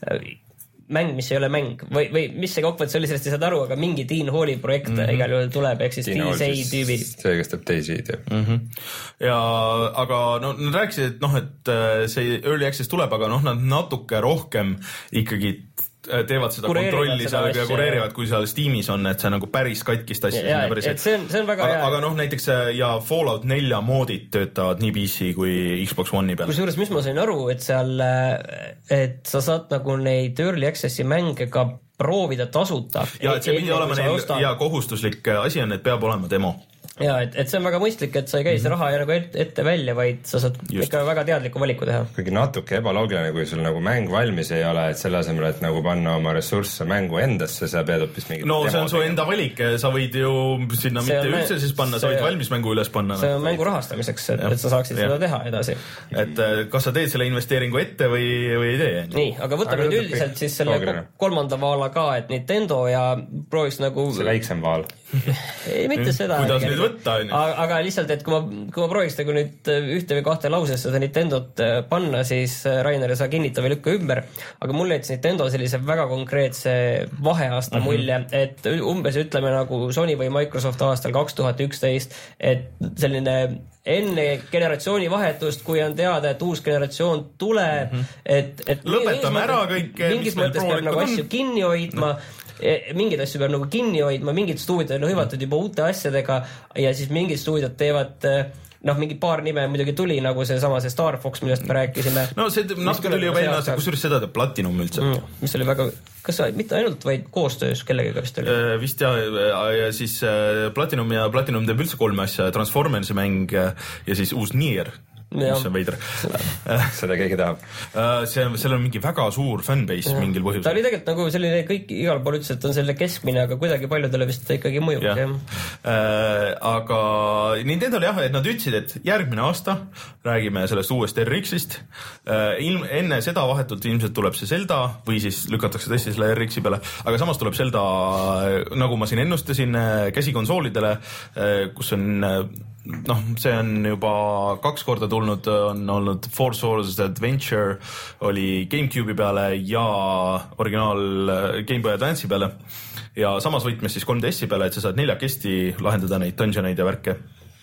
mäng, mis ei ole mäng või, või mis see kokkuvõttes oli, sellest ei saad aru, aga mingi Dean Halli projekt mm-hmm. igal juhul tuleb, ehk siis D S A tüübi. See, kes teeb Daisy'd, jah. Mm-hmm. Ja aga no, nad rääkisid, et noh, et see Early Access tuleb, aga noh, nad natuke rohkem ikkagi teevad seda kontrolli seal ja kureerivad, kui seal Steamis on, et see nagu päris katkist asja. Ja, päris, et see on, see on väga aga, hea. Aga noh, näiteks ja Fallout nelja moodid töötavad nii P C kui Xbox One'i peal. Kusjuures, mis ma sain aru, et seal, et sa saad nagu neid Early Access'i mänge ka proovida tasuta. Ja, et see pidi olema neil ja kohustuslik asi on, et peab olema demo. Ja, et, et see on väga mõistlik, et sa ei käi seda raha ja nagu ette, ette välja, vaid sa saad Just. ikka väga teadliku valiku teha. Kuigi natuke ebaloogiline, kui sul nagu mäng valmis ei ole, et selle asemel, et nagu panna oma ressursse mängu endasse, sa pead hoopis mingit no see on su enda valik, sa võid ju sinna see mitte üldse siis panna, sa võid valmis mängu üles panna. See on mängu rahastamiseks, et, et sa saaksid ja. Seda teha edasi. Et kas sa teed selle investeeringu ette või, või ei tee? Nii, aga võtame nüüd üldiselt siis selle loogine. Kolmanda vaala ka, et Nintendo ja prooviks nagu see väiksem vaal. ei, mitte seda. Kuidas nüüd võtta on? Aga lihtsalt, et kui ma, kui ma prooviks nagu nüüd ühte või kahte lausesse seda Nintendot panna, siis Rainer ei saa kinnita või lükka ümber, aga mulle jättis Nintendo sellise väga konkreetse vaheaasta mm-hmm. mulje, et umbes ütleme nagu Sony või Microsoft aastal kaks tuhat üksteist, et selline enne generatsiooni vahetust, kui on teada, et uus generatsioon tuleb, mm-hmm. et, et lõpetame ära kõik, mingis mõttes peab nagu asju kinni hoidma, mingid asju peab nagu kinni hoidma, mingid stuudiod on hõivatud juba uute asjadega ja siis mingid stuudiod teevad noh, mingi paar nime muidugi tuli, nagu see sama see Star Fox, millest me rääkisime. No see natuke tuli juba enne aasta, kusjuures seda teeb Platinum üldse. Mm, mis oli väga, kas mitte ainult, vaid koostöös kellegiga vist oli? Vist jah, ja siis Platinum ja Platinum teeb üldse kolme asja, Transformersi mäng ja siis uus Nier. Mis on veidra. Seda keegi tahab. See, seal on mingi väga suur fanbase ja. Mingil põhjusel. Ta oli tegelikult nagu selline kõik igal pool ütles, et on selle keskmine, aga kuidagi paljudele vist ikkagi mõjub. Ja. Äh, aga Nintendo jah, et nad ütlesid, et järgmine aasta räägime sellest uuest R X-ist. Äh, ilm, enne seda vahetult ilmselt tuleb see Zelda või siis lükatakse tõesti selle R X-i peale, aga samas tuleb Zelda, nagu ma siin ennustasin, käsikonsoolidele, kus on noh, see on juba kaks korda tulnud, on olnud Four Swords Adventure oli GameCube'i peale ja originaal Game Boy Advance'i peale ja samas võtmes siis kolm D S-i peale, et sa saad neljakesti lahendada neid dungeoneid ja värke.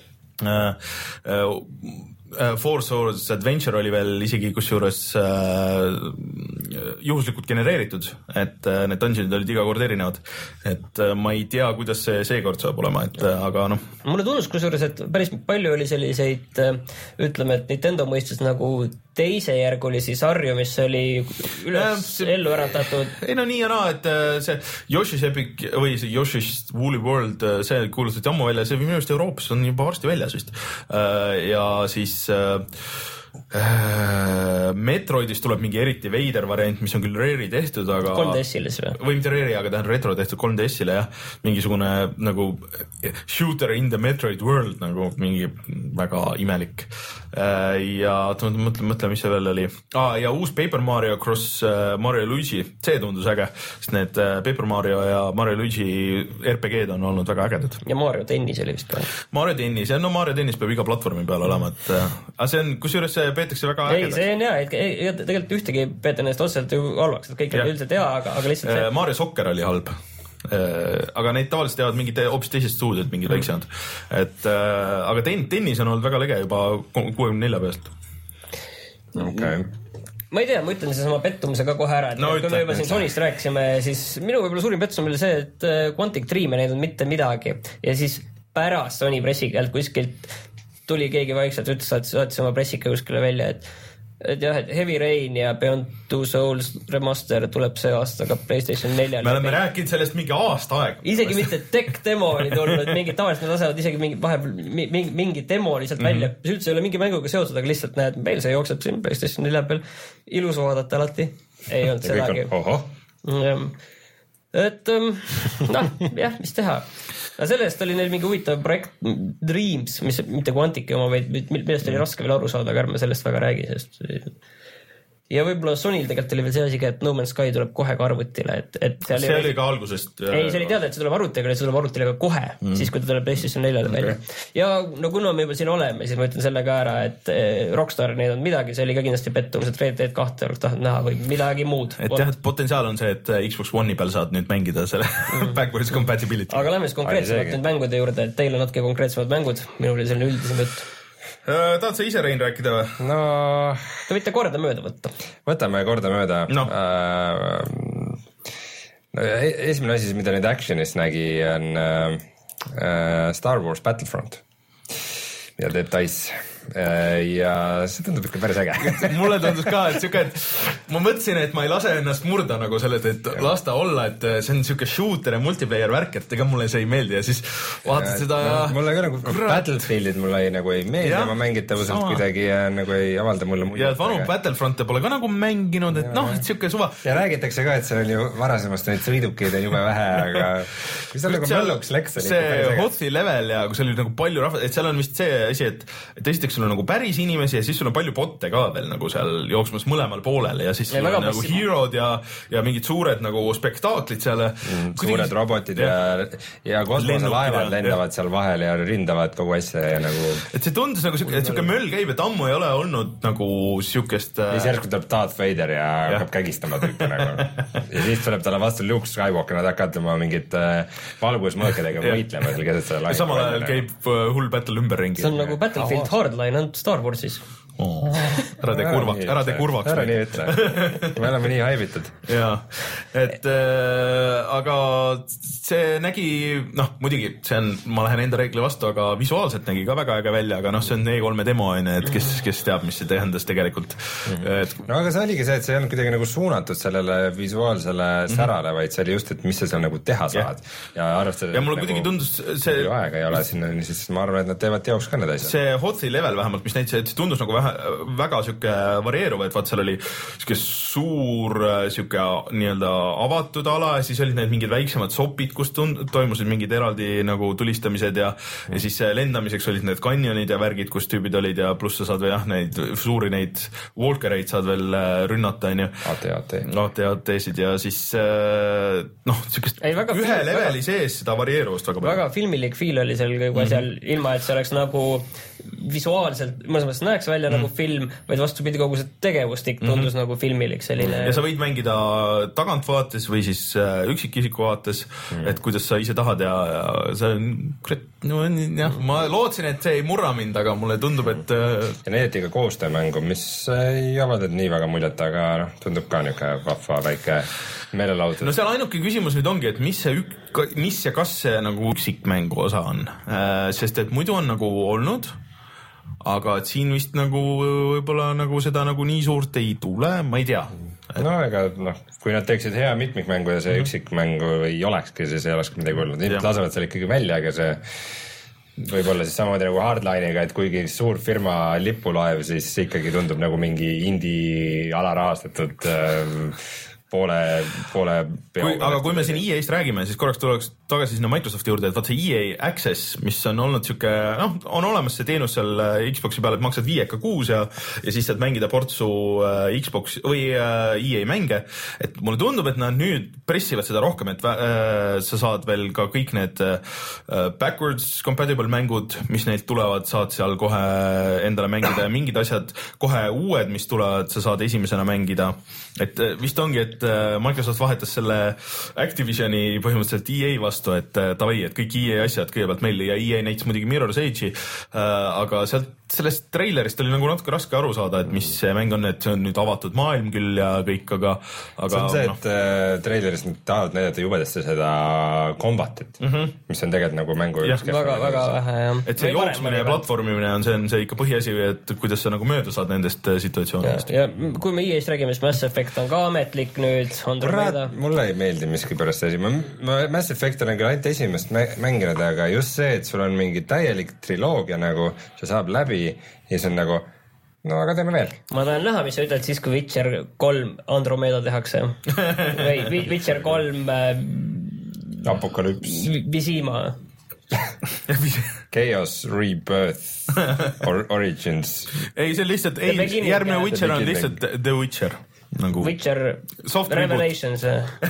Four Swords Adventure oli veel isegi kusjuures äh, juhuslikult genereeritud, et äh, need dungeonid olid iga kord erinevad, et äh, ma ei tea, kuidas see seekord saab olema, et äh, aga noh. Mulle tundus kusjuures, et päris palju oli selliseid äh, ütleme, et Nintendo mõistes nagu teisejärgulisi sarju, mis oli üles ja, ellu äratatud. Ei no nii ja naa, et äh, see Yoshi's Epic või see Yoshi's Woolly World, äh, see kuulutati ammu välja, see minu arust Euroopas on juba varsti väljas vist äh, ja siis Uh, uh, Metroidist tuleb mingi eriti veider variant, mis on küll Rare'i tehtud, aga kolm D S-ile või? Või mitte Rare'i, aga ta on retro tehtud kolm D S-ile jah, mingisugune nagu shooter in the Metroid world, nagu mingi väga imelik uh, ja mõtle, mõtle, mis see veel oli ah, ja uus Paper Mario Cross uh, Mario Luigi, see tundus äge, sest need uh, Paper Mario ja Mario Luigi R P G-d on olnud väga ägedad. Ja Mario Tennis oli vist ka? Mario Tennis, ja no Mario Tennis peab iga platvormi peal olema, et uh, aga see on, kusjuures see peetakse väga ei, ägedaks. See on hea, et ei, tegelikult ühtegi peeta neist otseselt ju halvaks, et kõik on üldiselt hea, aga, aga lihtsalt see... Mario Soccer oli halb, aga neid tavaliselt teevad mingid hoopis teised stuudiod, mingid mm. väiksemad, et aga ten, tennis on olnud väga lege juba kuuekümne nelja pealt. Okay. Ma ei tea, ma ütlen seesama pettumise ka kohe ära, et no, kui me juba siin Sonist rääkisime, siis minu võib-olla suurim pettus on veel see, et Quantic Dream ei näidanud mitte midagi ja siis pärast Sony pressikeelt kuskilt tuli keegi vaikselt, ütles, et saatis oma pressike kuskile välja, et et jah, et Heavy Rain ja Beyond Two Souls remaster tuleb see aasta ka PlayStation neljal. Me oleme mingi... rääkinud sellest mingi aasta aega. Isegi mitte tech demo oli tulnud, mingid tavaliselt me lasevad isegi mingi vahepeal mingi, mingi demo lihtsalt mm-hmm. välja. See üldse ei ole mingi mänguga seotud, aga lihtsalt näed, meil see jookseb siin PlayStation nelja peal. Ilus vaadata alati. Ei olnud sedagi. Et noh, jah, mis teha. Aga sellest oli neil mingi huvitav projekt Dreams, mis mitte Quantici oma, vaid millest oli raske veel aru saada, aga ärme sellest väga räägi, sest ja võib-olla Sonyl tegelikult oli veel see asiga, et No Man's Sky tuleb kohe ka arvutile, et, et seal see oli ka algusest ei, see oli teada, et see tuleb arvutile, et see tuleb arvutile ka kohe, mm. siis kui ta tuleb PlayStation neljale välja. Okay. Ja no kuna me juba siin oleme, siis ma ütlen selle ka ära, et Rockstar neid on midagi, see oli ka kindlasti pettumus, et Red Dead kahte oleks tahtnud näha või midagi muud. Et jah, et potentsiaal on see, et Xbox One'i peal saad nüüd mängida selle mm. backwards compatibility. Aga lähme siis konkreetsemalt nüüd mängude juurde, et teil on natuke konkreetsemad mängud, minul oli selline üldisem jutt. Tahad sa ise, Rein, rääkida või? No... Te võite korda mööda võtta. Võtame korda mööda. No. Uh, no, esimene asi, mida nüüd actionis nägi, on uh, Star Wars Battlefront, mida teeb DICE. Ja see tundub ikka päris äge. Mulle tundus ka, et siuke, et ma mõtlesin, et ma ei lase ennast murda nagu sellest, et ja. Lasta olla, et see on siuke shooter ja multiplayer värk, et ega mulle see ei meeldi ja siis vaatad ja, seda ja... No, mulle ka nagu kurat. Battlefieldid mulle ei, nagu ei meeldi ja ma mängitavuselt kuidagi ja nagu ei avalda mulle muidu. Ja et vanu Battlefronte pole ka nagu mänginud, et noh, et siuke suva. Ja räägitakse ka, et seal on ju varasemast neid sõidukeid on jube vähe, aga kui seal nagu mölluks läks. See Hothi level ja kui seal oli nagu palju rahva, et seal on vist see asi, et, et esiteks sul on nagu päris inimesi ja siis sul on palju botte ka veel nagu seal jooksmas mõlemal poolel ja siis sul on nagu hero'd ja, ja mingid suured nagu spektaaklid seal. Mm, suured robotid ja, ja kosmoselaevad lendavad seal vahel ja rindavad kogu asja ja nagu... Et see tundus nagu siuke, et siuke möll käib, et ammu ei ole olnud nagu siukest... Ja siis järsku tuleb Darth Vader ja hakkab kägistama tüüpe nagu. Ja siis tuleb talle vastu Luke Skywalker, nad hakkavad tema mingit valgusmõõkadega võitlema seal keset selle laine. Samal ajal käib hull battle ümberringi. See on nagu Battlefield Hardline on Star Warsis. Oh. Ära tee kurvaks, ära tee kurvaks. Ära nii ütle. Me oleme nii haibitud. Jaa, et äh, aga see nägi, noh, muidugi see on, ma lähen enda reegli vastu, aga visuaalselt nägi ka väga äge välja, aga noh, see on E kolme demo, et kes, kes teab, mis see tähendas tegelikult. Et... No aga see oligi see, et see ei olnud kuidagi nagu suunatud sellele visuaalsele särale, vaid see oli just, et mis sa seal nagu teha saad. Ja, arvestades, ja mulle kuidagi nagu tundus see... aega ei ole sinna, siis ma arvan, et nad teevad teoks ka need asjad. See Hothi level vähemalt, mis näitas, et tundus nagu vähe väga siuke varieeruv, et vaat seal oli siuke suur siuke nii-öelda avatud ala ja siis olid need mingid väiksemad sopid, kus tund, toimusid mingid eraldi nagu tulistamised ja, mm. ja siis lendamiseks olid need kanjonid ja värgid, kus tüübid olid ja pluss sa saad või jah, neid suuri neid walkereid saad veel rünnata, on ju. A T A T. A T A T-sid ja siis noh, siukest ei, ühe film, leveli väga, sees seda varieeruvust väga palju. Väga filmilik feel oli seal juba mm-hmm. seal, ilma et see oleks nagu visuaalselt, mõnes mõttes näeks välja mm. nagu film, vaid vastupidi kogu see tegevustik tundus mm-hmm. nagu filmilik selline. Ja sa võid mängida tagantvaates või siis üksikisiku vaates, mm. et kuidas sa ise tahad ja, ja see on, no jah, ma lootsin, et see ei murra mind, aga mulle tundub, et... Ja näidati ka koostöömängu, mis ei avaldanud nii väga muljet, aga noh, tundub ka niuke vahva väike meelelautus. No seal ainuke küsimus nüüd ongi, et mis see ük, mis ja kas see nagu üksikmängu osa on, sest et muidu on nagu olnud, aga et siin vist nagu võib-olla nagu seda nagu nii suurt ei tule, ma ei tea. No ega noh, kui nad teeksid hea mitmikmängu ja see mm-hmm. üksikmängu ei olekski, siis ei olekski midagi olnud. Nüüd lasevad seal ikkagi välja, aga see võib-olla siis samamoodi nagu Hardline'iga, et kuigi suur firma lipulaev, siis ikkagi tundub nagu mingi indie alarahastatud äh, poole, poole kui, aga kui me siin E A-st räägime, siis korraks tuleks tagasi sinna Microsofti juurde, et vaat see E A Access, mis on olnud siuke, noh, on olemas see teenus seal Xboxi peal, et maksad viieka kuus ja, ja siis saad mängida portsu Xbox või E A mänge, et mulle tundub, et nad nüüd pressivad seda rohkem, et äh, sa saad veel ka kõik need äh, backwards compatible mängud, mis neilt tulevad, saad seal kohe endale mängida ja mingid asjad kohe uued, mis tulevad, sa saad esimesena mängida, et vist ongi, et Microsoft vahetas selle Activisioni põhimõtteliselt E A vastu, et davai, et kõik E A asjad kõigepealt meil ja E A näitas muidugi Mirror's Edge'i, aga sealt sellest treilerist oli nagu natuke raske aru saada, et mis see mäng on, et see on nüüd avatud maailm küll ja kõik, aga, aga see on see, et no. treileris nad tahavad näidata jubedasti seda kombatit mm, -hmm. mis on tegelikult nagu mängu ja, väga, väga vähe, jah. Et see jooksmine ja platvormimine on see, on see ikka põhiasi, et kuidas sa nagu mööda saad nendest situatsioonidest. Ja, ja kui me I E-st räägime, siis Mass Effect on ka ametlik nüüd. Kurat, mulle ei meeldi miskipärast asi. Ma, ma Mass Effect on ainult esimest mänginud, aga just see, et sul on mingi täielik triloogia nagu, see saab läbi ja see on nagu, no aga teeme veel. Ma tahan näha, mis sa ütled siis, kui Witcher kolm Andromeda tehakse. Või Witcher kolm äh, Apokalüps Visima Chaos Rebirth or Origins. Ei, see on lihtsalt, ei, järgmine Witcher on lihtsalt The Witcher nagu Witcher Soft Revelations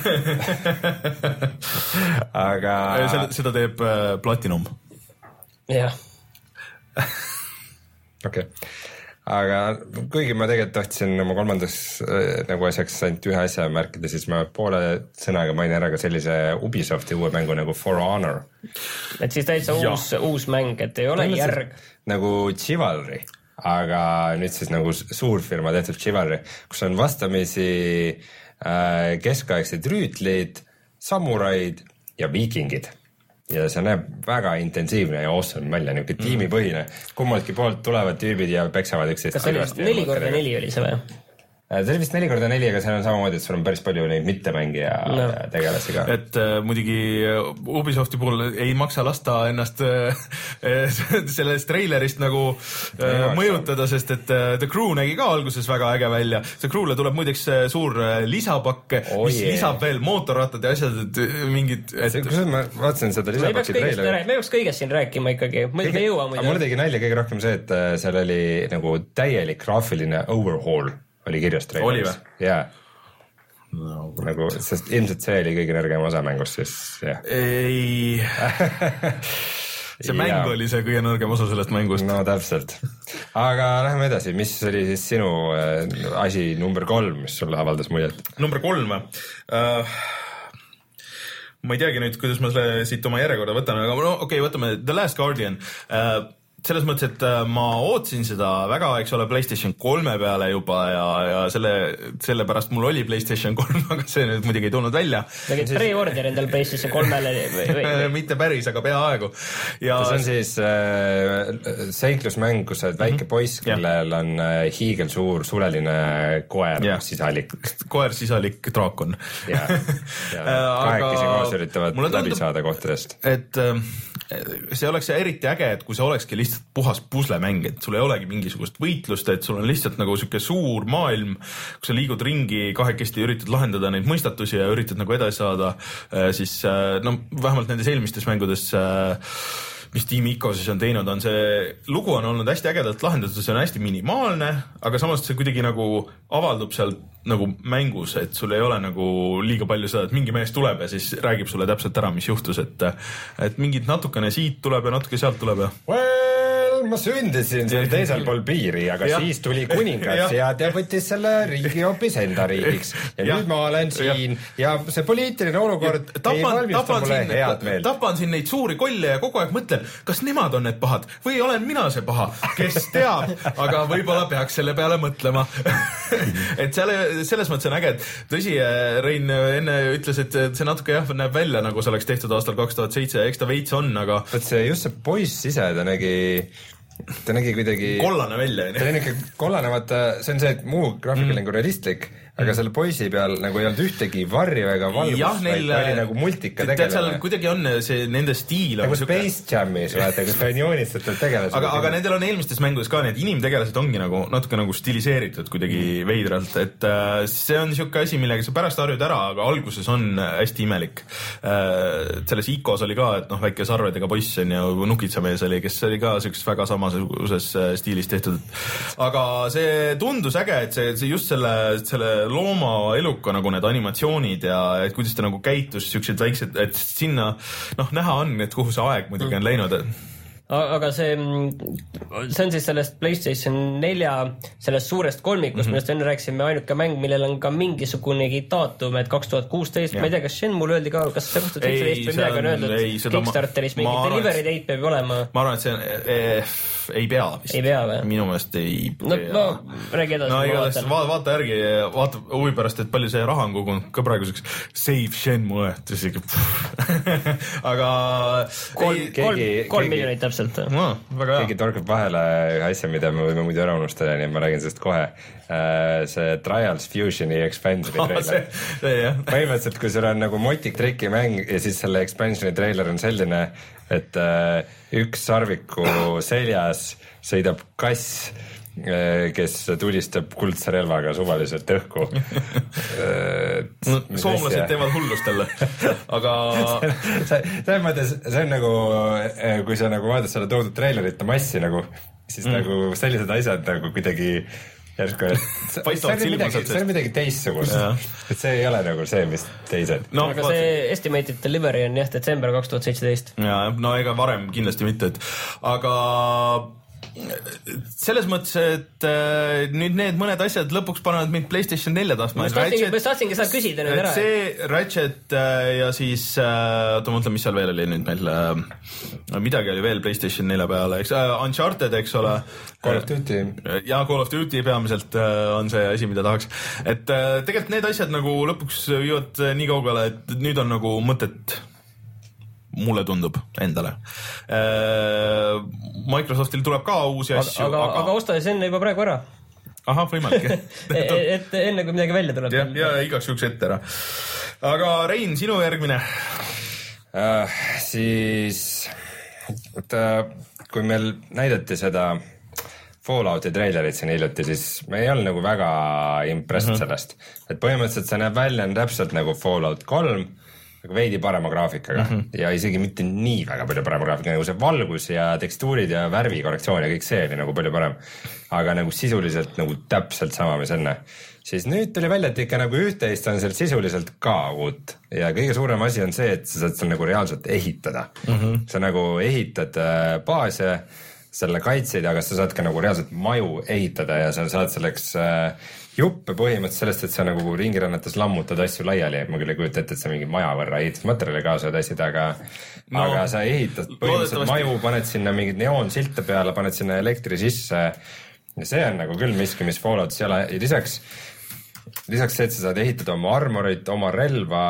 aga seda, seda teeb äh, Platinum. Jah. Okei okay. Aga kuigi ma tegelikult tahtsin oma kolmandas äh, nagu asjaks ainult ühe asja märkida, siis ma poole sõnaga mainin ära ka sellise Ubisofti uue mängu nagu For Honor. Et siis täitsa uus, uus mäng, et ei ole järg. Nagu Chivalry, aga nüüd siis nagu suurfirma tehtud Chivalry, kus on vastamisi äh, keskaegsed rüütlid, samuraid ja viikingid. Ja see näeb väga intensiivne ja awesome välja, niuke tiimipõhine. Kummaltki poolt tulevad tüübid ja peksavad üksteist. Kas see oli neli korda neli oli see või? See oli vist neli korda neli, aga seal on samamoodi, et sul on päris palju neid mittemängija no. tegelasi ka. Et äh, muidugi Ubisofti puhul ei maksa lasta ennast äh, sellest trailerist nagu äh, mõjutada, sest et äh, The Crew nägi ka alguses väga äge välja. The Crew'le tuleb muideks suur äh, lisapakk, oh, mis yeah. lisab veel mootorrattad ja asjad, et mingid... Et... See, kus ma vaatasin seda lisapakki traileri? Me peaks kõigest siin rääkima ikkagi, me ei jõua muidu. Mulle tegi nalja kõige rohkem see, et seal oli nagu täielik graafiline overhaul oli kirjas traileris. Jaa. No, nagu, sest ilmselt see oli kõige nõrgem osa mängust, siis jah. Ei. see mäng ja. oli see kõige nõrgem osa sellest mängust. No täpselt. Aga läheme edasi, mis oli siis sinu äh, asi number kolm, mis sulle avaldas muljet? Number kolm või? Uh, ma ei teagi nüüd, kuidas ma selle siit oma järjekorda võtan, aga no okei okay,, võtame The Last Guardian. Uh, selles mõttes, et ma ootsin seda väga, eks ole, PlayStation kolme peale juba ja, ja selle, selle pärast mul oli PlayStation kolm, aga see nüüd muidugi ei tulnud välja. Tegid pre-order endal PlayStation kolmele või, või, või? Mitte päris, aga peaaegu. Ja... see on siis äh, seiklusmäng, kus sa oled väike poiss, kellel on äh, hiigelsuur suleline koer ja. sisalik. Koer sisalik draakon. ja, ja kahekesi koos üritavad läbi saada kohtadest. Et äh, see oleks eriti äge, et kui see olekski lihtsalt puhas puslemäng, et sul ei olegi mingisugust võitlust, et sul on lihtsalt nagu siuke suur maailm, kus sa liigud ringi, kahekesti üritad lahendada neid mõistatusi ja üritad nagu edasi saada, siis no vähemalt nendes eelmistes mängudes, mis Team Ico siis on teinud, on see lugu on olnud hästi ägedalt lahendatud, see on hästi minimaalne, aga samas see kuidagi nagu avaldub seal nagu mängus, et sul ei ole nagu liiga palju seda, et mingi mees tuleb ja siis räägib sulle täpselt ära, mis juhtus, et, et mingid natukene siit tuleb ja natuke sealt tuleb ja well, ma sündisin seal teisel pool piiri, aga ja. siis tuli kuningas ja, ja ta võttis selle riigi hoopis enda riigiks ja, ja nüüd ma olen siin ja, ja see poliitiline olukord ja, tapan, ei valmista mulle siin, head meelt. Tapan siin neid suuri kolle ja kogu aeg mõtlen, kas nemad on need pahad või olen mina see paha, kes teab, aga võib-olla peaks selle peale mõtlema. et selle, selles mõttes on äge, et tõsi, Rein enne ütles, et see natuke jah, näeb välja, nagu see oleks tehtud aastal kaks tuhat seitse, eks ta veits on, aga et see just see poiss ise, ta nägi ta nägi kuidagi kollane välja. Ta nägi ikka kollane, vaata, see on see, et muu graafikal mm. nagu realistlik, aga selle poisi peal nagu ei olnud ühtegi varju ega valgust, vaid ta oli nagu multika tegelane. Seal kuidagi on see nende stiil. Nagu Space Jamis, vaata, kus ta on joonistatud tegelased. Aga, aga nendel on eelmistes mängudes ka need inimtegelased ongi nagu natuke nagu stiliseeritud kuidagi mm. veidralt, et uh, see on niisugune asi, millega sa pärast harjud ära, aga alguses on hästi imelik. Uh, selles Icos oli ka, et noh, väike sarvedega poiss on ja nukitsamees oli, kes oli ka siukest väga samasuguses stiilis tehtud. Aga see tundus äge, et see, see just selle, selle looma eluka nagu need animatsioonid ja et kuidas ta nagu käitus siuksed väiksed, et sinna noh, näha on, et kuhu see aeg muidugi on läinud. aga see, see on siis sellest PlayStation nelja sellest suurest kolmikust, mm-hmm. millest enne rääkisime, ainuke mäng, millel on ka mingisugunegi daatum, et kaks tuhat kuusteist, ma ei tea, kas Shenmul öeldi ka, kas see kaks tuhat seitseteist või midagi on öeldud, Kickstarteris mingi delivery date peab olema. Ma arvan, et see on, eh, ei pea vist. Ei pea või? Minu meelest ei no, pea. No, räägi edasi. No igatahes vaata, vaata järgi, vaata huvi pärast, et palju see raha on kogunud ka praeguseks save Shenmue, et isegi aga kolm, ei, kolm, keegi, kolm keegi, miljonit täpselt. No, väga hea. Keegi torkab vahele ühe asja, mida me võime muidu ära unustada, nii et ma räägin sellest kohe. See Trials Fusioni expansioni trailer. Põhimõtteliselt, kui sul on nagu motik triki mäng ja siis selle expansioni trailer on selline, et üks sarviku seljas sõidab kass, kes tulistab kuldse relvaga suvaliselt õhku. no, soomlased teevad hullust jälle, aga selles mõttes, see on nagu, kui sa nagu vaatad selle toodud trailerite massi nagu, siis mm. nagu sellised asjad nagu kuidagi järsku, see on midagi, see on midagi teistsugust, et see ei ole nagu see, mis teised. No, aga vaat... see estimated delivery on jah, detsember kaks tuhat seitseteist. Ja, no ega varem kindlasti mitte, et aga selles mõttes, et äh, nüüd need mõned asjad lõpuks panevad mind PlayStation nelja tahtma. Ma tahtsingi saa küsida nüüd ära. See Ratchet äh, ja siis, äh, oota mõtlen, mis seal veel oli nüüd meil, äh, midagi oli veel PlayStation nelja peale, eks, äh, Uncharted, eks ole. Call of Duty. Ja Call of Duty peamiselt äh, on see asi, mida tahaks. Et äh, tegelikult need asjad nagu lõpuks viivad nii kaugele, et nüüd on nagu mõtet mulle tundub endale. Microsoftil tuleb ka uusi asju. Aga, aga... aga osta enne juba praegu ära. Ahah, võimalik. et, et enne kui midagi välja tuleb. Ja, ja igaks juhuks ette ära. Aga Rein, sinu järgmine? Uh, siis, et, uh, kui meil näidati seda Fallouti trailerit siin hiljuti, siis me ei olnud nagu väga impressed mm-hmm. sellest. Et põhimõtteliselt see näeb välja on täpselt nagu Fallout kolm, aga veidi parema graafikaga mm -hmm. ja isegi mitte nii väga palju parema graafikaga, nagu see valgus ja tekstuurid ja värvikorrektsioon ja kõik see oli nagu palju parem. Aga nagu sisuliselt nagu täpselt sama, mis enne. Siis nüüd tuli välja, et ikka nagu üht-teist on seal sisuliselt ka uut. Ja kõige suurem asi on see, et sa saad seal nagu reaalselt ehitada. Mm -hmm. Sa nagu ehitad baase, selle kaitseid, aga sa saad ka nagu reaalselt maju ehitada ja sa saad selleks äh, juppe põhimõtteliselt sellest, et sa nagu ringirannetes lammutad asju laiali, ma küll ei kujuta ette, et sa mingi maja võrra ehitusmaterjali kaasad asjad, aga no, aga sa ehitad põhimõtteliselt maju, paned sinna mingid neoonsilte peale, paned sinna elektri sisse ja see on nagu küll miski, mis Falloutis ei ole ja lisaks, lisaks see, et sa saad ehitada oma armorit, oma relva,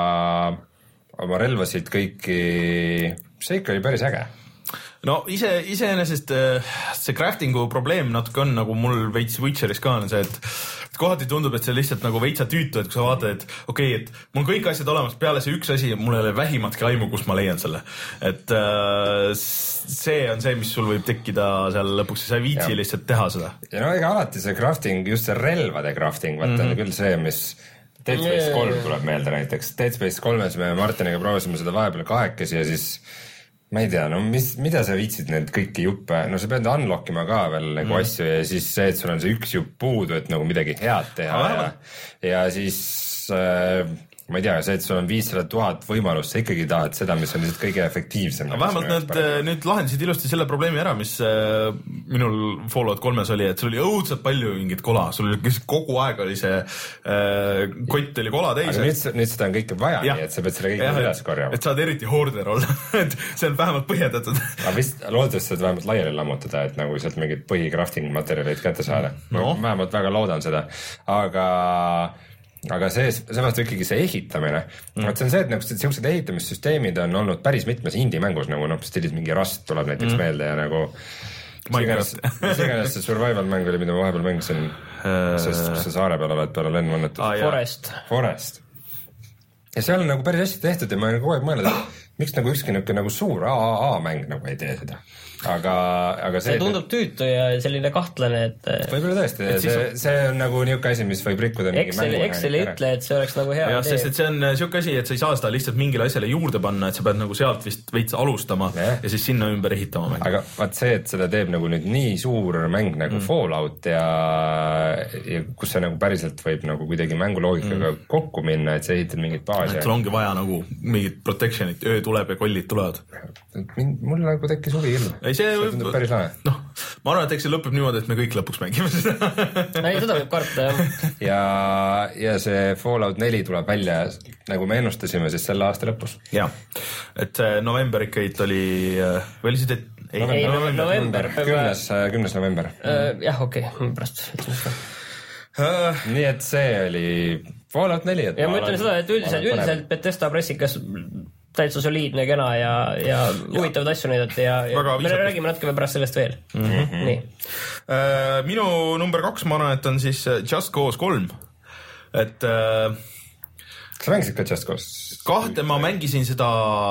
oma relvasid kõiki, see ikka oli päris äge. No ise, iseenesest see craftingu probleem natuke on nagu mul veits Witcheris ka on see, et kohati tundub, et see lihtsalt nagu veitsa tüütu, et kui sa vaatad, et okei, okay, et mul kõik asjad olemas, peale see üks asi, mul ei ole vähimatki aimu, kus ma leian selle. Et äh, see on see, mis sul võib tekkida seal lõpuks, sa ei viitsi ja. Lihtsalt teha seda. Ja no ega alati see crafting, just see relvade crafting, vaata mm-hmm. on küll see, mis Dead Space kolm tuleb meelde näiteks. Dead Space kolmes me Martiniga proovisime seda vahepeal kahekesi ja siis ma ei tea, no mis, mida sa viitsid need kõiki juppe, no sa pead unlockima ka veel nagu mm. asju ja siis see, et sul on see üks jupp puudu, et nagu midagi head teha ah, ja, ja siis äh, ma ei tea, see, et sul on viissada tuhat võimalust, sa ikkagi tahad seda, mis on lihtsalt kõige efektiivsem. No, vähemalt nad nüüd lahendasid ilusti selle probleemi ära, mis äh, minul Fallout kolmes oli, et sul oli õudselt palju mingit kola, sul oli kogu aeg oli see äh, kott oli kola teis. Aga nüüd, nüüd seda on kõike vaja, ja. Nii et sa pead selle kõik üles korjama. Et saad eriti hoorder olla, et see on vähemalt põhjendatud. Aga vist loodetavasti saad vähemalt laiali lammutada, et nagu sealt mingid põhi-crafting materjalid kätte saada. No. Ma vähemalt väga loodan seda, aga aga see, seepärast ikkagi see ehitamine, mm. et see on see, et nagu sellised ehitamissüsteemid on olnud päris mitmes indie-mängus, nagu noh, stiilis mingi Rust tuleb näiteks mm. meelde ja nagu mis iganes see survival mäng oli, mida ma vahepeal mängisin, sest sa saare peal oled peale lennvõnnetud. Ah, Forest. Forest. Ja seal on nagu päris hästi tehtud ja ma olen kogu aeg mõelnud, et miks nagu ükski nagu suur A A A mäng nagu ei tee seda. Aga, aga see, see tundub tüütu ja selline kahtlane, et võib-olla tõesti, see, on... see on nagu niuke asi, mis võib rikkuda Excel, Excel ei ütle, et see oleks nagu hea ja, idee. Sest et see on siuke asi, et sa ei saa seda lihtsalt mingile asjale juurde panna, et sa pead nagu sealt vist veits alustama ja, ja siis sinna ümber ehitama mäng. Aga vaat see, et seda teeb nagu nüüd nii suur mäng nagu mm. Fallout ja, ja kus see nagu päriselt võib nagu kuidagi mänguloogikaga mm. kokku minna, et sa ehitad mingit baasi. Et sul ongi vaja nagu mingit protectionit, öö tuleb ja kollid tulevad. Mul nagu tekkis huvi ilm. ei, see, see tundub päris lahe. Noh, ma arvan, et eks see lõpeb niimoodi, et me kõik lõpuks mängime seda. ei, seda võib karta, jah. ja, ja see Fallout neli tuleb välja, nagu me ennustasime, siis selle aasta lõpus. Jah, et november ikka oli, või oli see et... ei, ei, november, november. kümnes, kümnes november. Uh, jah, okei, okay. pärast ütleme seda. Uh, nii et see oli Fallout neli. ja ma ütlen seda, et üldiselt, üldiselt Bethesda pressikas täitsa soliidne, kena ja, ja huvitavad asju näidati ja, ja me räägime natuke pärast sellest veel. Mm-hmm. Nii. Uh, minu number kaks, ma arvan, et on siis Just Cause kolm. Et uh, kas sa mängisid ka Just Cause? Kahte ma mängisin seda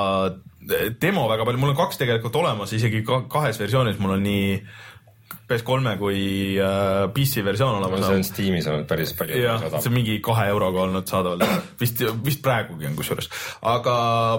demo väga palju, mul on kaks tegelikult olemas, isegi kahes versioonis, mul on nii P S kolme kui uh, P C versioon olemas. See on Steamis olnud päris palju. Jah, see on mingi kahe euroga olnud saadaval. Vist, vist praegugi on kusjuures. Aga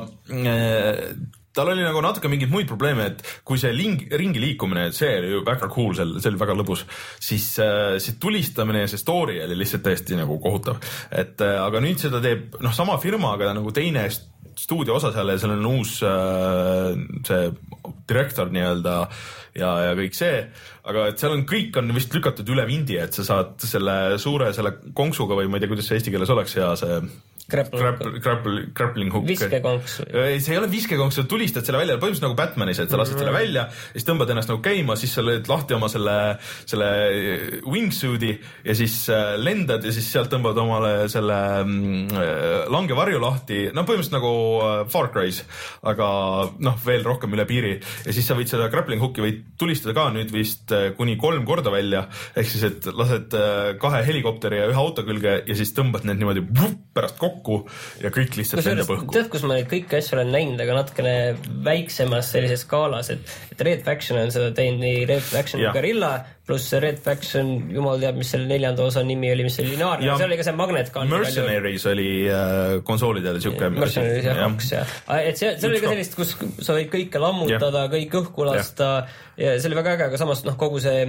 äh, tal oli nagu natuke mingeid muid probleeme, et kui see ling, ringi liikumine, see oli ju väga cool, see oli väga lõbus, siis äh, see tulistamine ja see story oli lihtsalt täiesti nagu kohutav. Et, äh, aga nüüd seda teeb noh, sama firma, aga nagu teine stuudio osa seal ja seal on uus äh, see direktor nii-öelda ja, ja kõik see, aga et seal on kõik on vist lükatud üle vindi, et sa saad selle suure selle konksuga või ma ei tea, kuidas see eesti keeles oleks ja see Grappling, grappling, grappling hook. Viskekonks. See ei ole viskekonks, sa tulistad selle välja, põhimõtteliselt nagu Batmanis, et sa lased mm-hmm. selle välja, siis tõmbad ennast nagu käima, siis sa lööd lahti oma selle, selle wingsuit'i ja siis lendad ja siis sealt tõmbad omale selle langevarju lahti, no põhimõtteliselt nagu Far Cry's, aga noh, veel rohkem üle piiri ja siis sa võid seda grappling hooki võid tulistada ka nüüd vist kuni kolm korda välja, ehk siis, et lased kahe helikopteri ja ühe auto külge ja siis tõmbad need niimoodi vup, pärast kokku ja kõik lihtsalt lendab õhku. Tead, kus ma neid kõiki asju olen näinud, aga natukene väiksemas sellises skaalas, et, et Red Faction on seda teinud nii Red Faction ja. Guerrilla, pluss Red Faction, jumal teab, mis selle neljanda osa nimi oli, mis oli lineaarne, see oli ka see Magnet Gun. Mercenaries oli äh, konsoolidel siuke. Mercenaries ja kaks, jah. Et see, see oli ka sellist, kus sa võid kõike lammutada, ja. Kõik õhku lasta ja. Ja see oli väga äge, aga samas noh, kogu see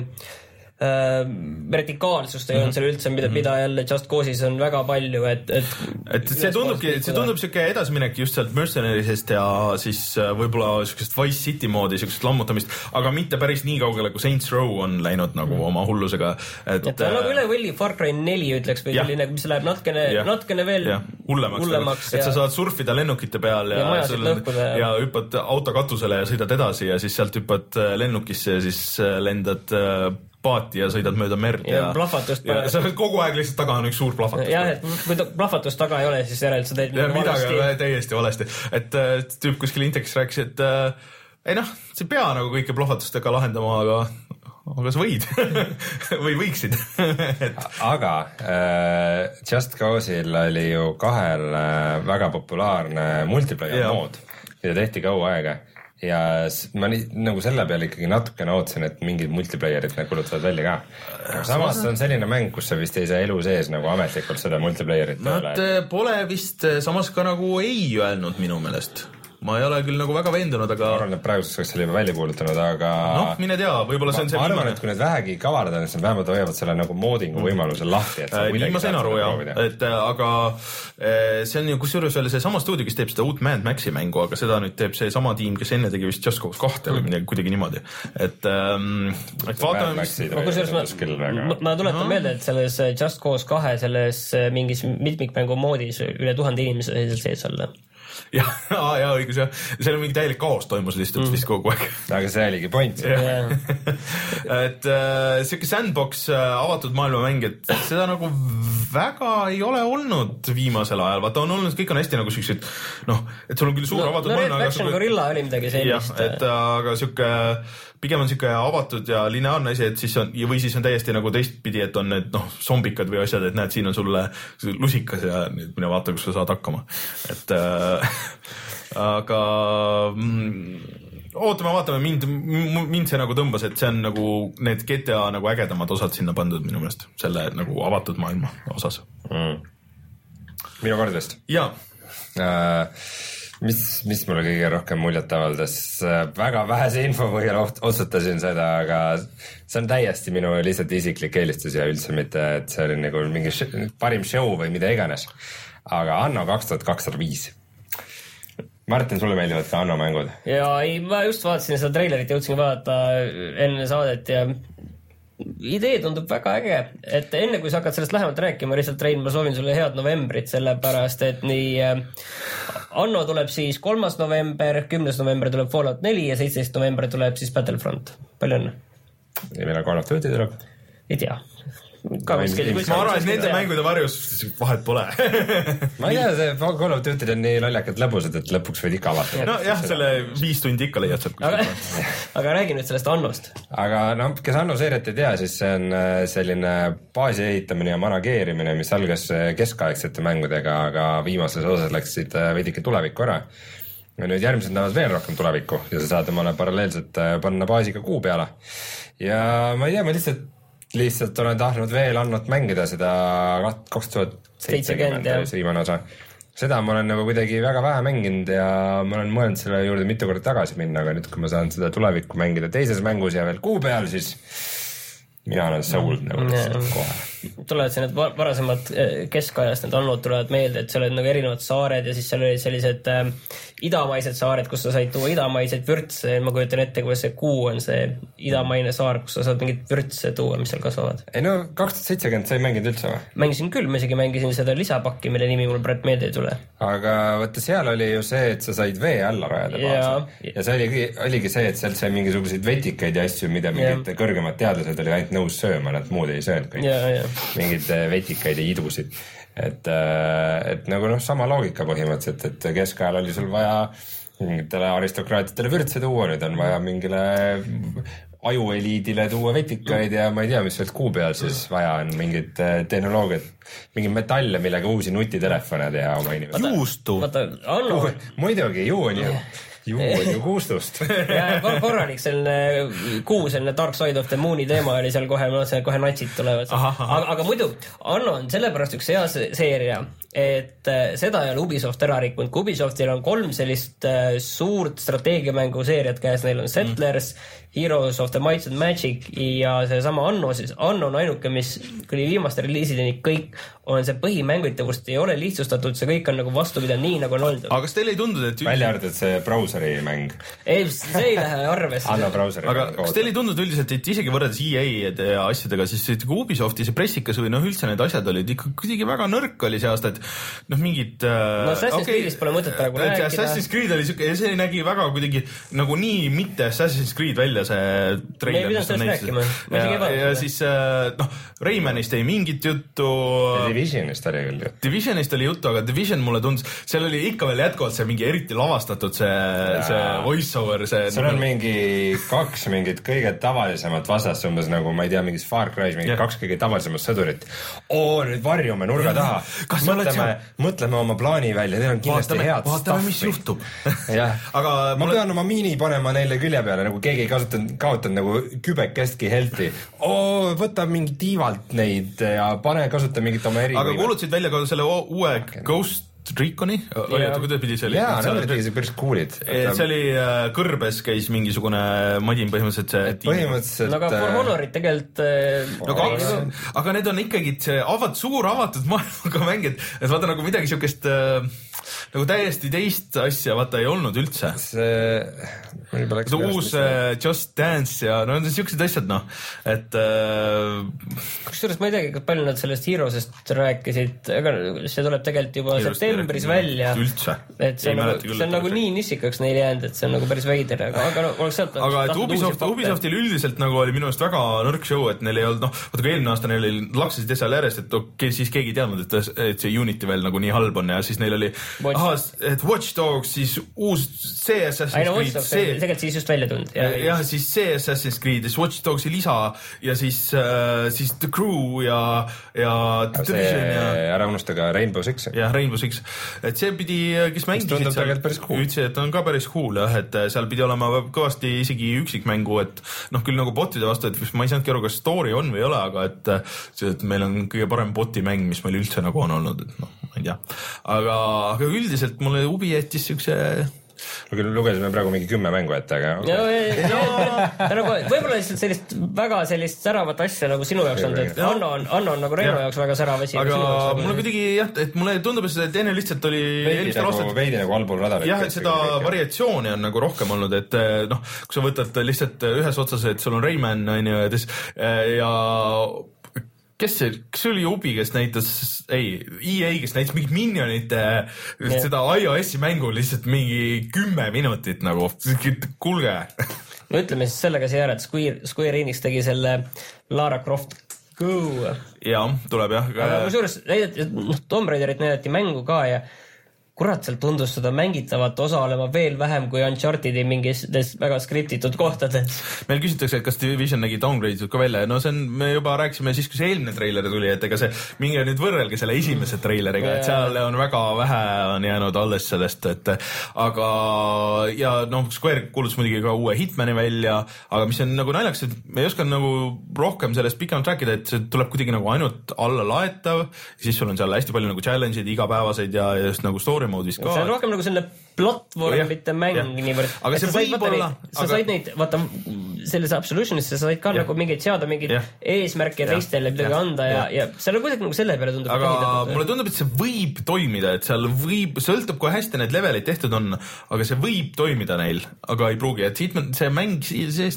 Uh, vertikaalsust ei mm-hmm. olnud seal üldse, mida, mida jälle Just Cause'is on väga palju, et et, et see tundubki, see tundub siuke edasiminek just sealt Mercenarisest ja siis võib-olla siukest Vice City moodi, siukest lammutamist, aga mitte päris nii kaugele, kui Saints Row on läinud nagu mm-hmm. oma hullusega. Et, et ta on nagu üle võlli Far Cry neli ütleks või selline, mis läheb natkene, natkene veel ja. Hullemaks, hullemaks et ja. Sa saad surfida lennukite peal ja, ja, ja. ja hüppad autokatusele ja sõidad edasi ja siis sealt hüppad lennukisse ja siis lendad paati ja sõidad mööda merd ja, ja plahvatust ja sa kogu aeg lihtsalt taga on üks suur plahvatus. jah, et kui plahvatust taga ei ole, siis järelikult sa teed ja midagi valesti. Täiesti valesti. Et tüüp kuskil Intekis rääkis, et äh, ei noh, sa ei pea nagu kõike plahvatustega lahendama, aga aga sa võid või võiksid et... aga äh, Just Cause'il oli ju kahel äh, väga populaarne multiplayer ja. Mood, mida tehti kaua aega ja ma nii, nagu selle peale ikkagi natukene ootsin, et mingid multiplayerid need kulutavad välja ka. Samas see on selline mäng, kus sa vist ei saa elu sees nagu ametlikult seda multiplayerit peale. Nad pole vist samas ka nagu ei öelnud minu meelest. Ma ei ole küll nagu väga veendunud, aga... Ma arvan, et praeguseks oleks selle juba välja kuulutanud, aga... Noh, mine tea, võib-olla see on see... Ma arvan, et kui need vähegi kavarad on, siis nad vähemalt hoiavad selle nagu moodingu võimaluse lahti, et sa äh, nii ma sain aru, jah. Et, aga see on ju kusjuures veel see sama stuudio, kes teeb seda uut Mad Maxi mängu, aga seda nüüd teeb see sama tiim, kes enne tegi vist Just Cause kahte või midagi kuidagi niimoodi. Et, ähm, et vaatame... Ma, kusjuures ma, ma, ma tuletan no. meelde, et selles Just Cause kahe selles mingis mitmikmängu moodis üle tuhande inimese sees olla. ja, ja õigus jah, seal on mingi täielik kaos toimus lihtsalt mm. vist kogu aeg. aga see oligi point. et äh, siuke sandbox äh, avatud maailma mäng, et seda nagu väga ei ole olnud viimasel ajal, vaata on olnud, kõik on hästi nagu siuksed noh, et sul on küll suur no, avatud no, maailma. Red Faction Gorilla oli midagi sellist. et aga siuke pigem on siuke avatud ja lineaarne asi, et siis on, või siis on täiesti nagu teistpidi, et on need noh, zombikad või asjad, et näed, siin on sulle lusikas ja mine vaata, kus sa saad hakkama. Et äh, aga mm, ootame, vaatame, mind, mind see nagu tõmbas, et see on nagu need G T A nagu ägedamad osad sinna pandud minu meelest, selle nagu avatud maailma osas mm.. minu kord vist? Jaa äh, mis, mis mulle kõige rohkem muljet avaldas, väga vähese info põhjal otsustasin seda, aga see on täiesti minu lihtsalt isiklik eelistus ja üldse mitte, et see oli nagu mingi sh- parim show või mida iganes. Aga Anno kaks tuhat kakssada viis Martin, sulle meeldivad ka Anno mängud? Ja ei, ma just vaatasin seda treilerit, jõudsin vaadata enne saadet ja idee tundub väga äge, et enne kui sa hakkad sellest lähemalt rääkima, lihtsalt Rein, ma soovin sulle head novembrit, sellepärast et nii Anno tuleb siis kolmas november, kümnes november tuleb Fallout neli ja seitseteist november tuleb siis Battlefront. Palju õnne? Ja meil on Call of Duty tuleb? Ei tea. ma arvan, et nende mängude varjus vahet pole. ma ei tea, see Call of Duty on nii lollakad lõbusad, et lõpuks võid ikka avata. No jah, selle viis tundi ikka leiad sealt. Aga, aga räägi nüüd sellest Annost. Aga no, kes Anno seeriat ei tea, siis see on selline baasi ehitamine ja manageerimine, mis algas keskaegsete mängudega, aga viimases osas läksid veidike tulevikku ära. Ja nüüd järgmised näevad veel rohkem tulevikku ja sa saad omale paralleelselt panna baasiga kuu peale. Ja ma ei tea, ma lihtsalt lihtsalt olen tahtnud veel Annot mängida seda kaks tuhat seitsekümmend viimane osa. Seda ma olen nagu kuidagi väga vähe mänginud ja ma olen mõelnud selle juurde mitu korda tagasi minna, aga nüüd, kui ma saan seda tulevikku mängida teises mängus ja veel kuu peal, siis mina olen sold nagu lihtsalt kohe. Tulevad siin need varasemad keskajast, need Annod tulevad meelde, et seal olid nagu erinevad saared ja siis seal olid sellised äh, idamaised saared, kus sa said tuua idamaiseid vürtse. Ma kujutan ette, kuidas see kuu on see idamaine saar, kus sa saad mingit vürtse tuua, mis seal kasvavad. Ei no, kaks tuhat seitsekümmend sai mänginud üldse või? Mängisin küll, ma isegi mängisin seda lisapakki, mille nimi mul praegu meelde ei tule. Aga võtta, seal oli ju see, et sa said vee alla rajada baasi. Ja see oligi, oligi see, et seal sai mingisuguseid vetikaid ja asju, mida mingid kõrgemad teadlased oli ainult nõus sööma, nad muud ei söönud kõik. Ja, ja. Mingid vetikaid ja idusid. Et, et nagu noh, sama loogika põhimõtteliselt, et keskajal oli sul vaja mingitele aristokraatidele vürtse tuua, nüüd on vaja mingile ajueliidile tuua vetikaid ja ma ei tea, mis sealt kuu peal siis vaja on mingid tehnoloogiad, mingid metalle, millega uusi nutitelefone teha oma inimesed. Juustu. Anno... Muidugi, ju on ju. Ju on ju kuustust. ja korralik selline kuu, selline Dark Side of the Moon'i teema oli seal kohe, kohe natsid tulevad. Aga, aga muidu, Anno on sellepärast üks hea seeria, et seda ei ole Ubisoft ära rikkunud. Kui Ubisoftil on kolm sellist suurt strateegiamängu seeriat käes, neil on Settlers, mm. Heroes of the Might and Magic ja see sama Anno, siis Anno on ainuke, mis kuni viimaste reliisideni kõik on see põhimängitavust, ei ole lihtsustatud, see kõik on nagu vastupidanud nii, nagu on olnud. Aga kas teile ei tundunud, et... Välja arvatud see brauseri mäng. Ei, see ei lähe arvesse. Anno brauseri aga mäng. Kas teile ei tundunud üldiselt, et isegi võrreldes E A ja asjadega, siis Ubisofti see pressikas või noh, üldse need asjad olid ikka kuidagi väga nõrk oli see aasta, et noh, mingid... No Assassin's okay, Creed'ist pole mõtet praegu rääkida. Assassin's Creed oli siuke, see nägi väga kuidagi nagu nii mitte Assassin's Creed välja see trailer. Me ei pidanud sellest rääkima. Ja, ja siis noh, Raymanist ei mingit juttu. Divisionist oli küll juttu. Divisionist oli juttu, aga Division mulle tundus, seal oli ikka veel jätkuvalt see mingi eriti lavastatud see, see voiceover. See seal on mingi kaks mingit kõige tavalisemat vastas, umbes nagu ma ei tea, mingis Far Cry's mingi ja. kaks kõige tavalisemat sõdurit. Oo, nüüd varjume nurga taha. Kas mõtleme, mõtleme oma plaani välja, neil on kindlasti vaatame, head vaatame, mis juhtub. aga ma mulle... pean oma miini panema neile külje peale, nagu keegi ei kasutanud, kaotanud nagu kübekestki helti. Oo, võta mingi tiivalt neid ja pane, kasuta mingit oma eri... Aga kuulutasid välja ka selle uue okay. Ghost Reconi? Oota, kuidas pidi see oli? Jaa, need olid päris coolid. See oli kõrbes käis mingisugune madin põhimõtteliselt see... Põhimõtteliselt... No aga For Honorit tegelikult... No kaks, aga need on ikkagi see avad, suur avatud maailmaga mängid, et vaata nagu midagi siukest nagu täiesti teist asja vaata ei olnud üldse. See... See uus uh, Just Dance ja no siuksed asjad, noh, et uh... kusjuures ma ei teagi, palju nad sellest Heroesest rääkisid, aga see tuleb tegelikult juba Heroes septembris välja. Üldse. Et see on, nagu, küll, see on nagu nii nissikaks neil jäänud, et see on nagu päris veider, aga, aga no, oleks sealt... Aga et Ubisoft, Ubisoftil üldiselt nagu oli minu eest väga nõrk show, et neil ei olnud, noh, vaata kui eelmine aasta neil oli, laksasid seal järjest, et okay, siis keegi ei teadnud, et, et see Unity veel nagu nii halb on ja siis neil oli, aha, et Watch Dogs, siis uus see Assassin's Creed, see... tegelikult siis just välja tulnud. Jah, ja, siis see Assassin's Creed, siis Watch Dogsi lisa ja siis, äh, siis The Crew ja, ja The Division ja... Ära unustada Rainbow Six. Jah, Rainbow Six. Et see pidi, kes mängisid seal, ütlesid, et on ka päris cool, jah, et seal pidi olema kõvasti isegi üksikmängu, et noh, küll nagu botide vastu, et ma ei saanudki aru, kas story on või ei ole, aga et, see, et meil on kõige parem boti mäng, mis meil üldse nagu on olnud, et noh, ma ei tea. Aga, aga üldiselt mulle Ubi jättis siukse lugesime praegu mingi kümme mängu ette, aga okay. no, no, ta nagu võib-olla lihtsalt sellist väga sellist säravat asja nagu sinu jaoks on, et Anno on, Anno on nagu Reino jaoks väga särav asi. Aga mulle kuidagi jah, et mulle tundub, et see teine lihtsalt oli veidi nagu, aastat... veidi nagu allpool radarit. Jah, et seda variatsiooni on nagu rohkem olnud, et noh, kui sa võtad lihtsalt ühes otsas, et sul on Rayman on ju, ja kes see, kas see oli Ubi, kes näitas, ei, E A, kes näitas mingit Minionite yeah. seda iOS-i mängu lihtsalt mingi kümme minutit nagu, kuulge. no ütleme siis sellega siia ära, et Square, Square Enix tegi selle Lara Croft Go. Jah, tuleb jah. Aga kusjuures näidati, noh, Tomb Raiderit näidati mängu ka ja kurat, seal tundus seda mängitavat osa olema veel vähem kui Unchartedi mingis väga skriptitud kohtades. Meil küsitakse, et kas Division nägi downgrade'id ka välja. No see on, me juba rääkisime siis, kui see eelmine treiler tuli, et ega see mingi nüüd võrrelge selle esimese treileriga, et seal on väga vähe on jäänud alles sellest, et aga ja noh, Square kuulutas muidugi ka uue Hitmani välja, aga mis on nagu naljaks, et me ei oska nagu rohkem sellest pikemalt rääkida, et see tuleb kuidagi nagu ainult alla laetav, siis sul on seal hästi palju nagu challenge'id igapäevaseid ja just nagu story moodis ka. See on rohkem nagu selline platvormite mäng niivõrd. Aga see võib olla. Sa said neid, vaata, selles Absolutionis sa said ka ja. nagu mingeid seada mingeid eesmärke teistele midagi anda ja, ja, ja seal on kuidagi nagu selle peale tundub. Aga mulle tundub, et see võib toimida, et seal võib, sõltub kui hästi need levelid tehtud on, aga see võib toimida neil, aga ei pruugi, et siit see mäng sees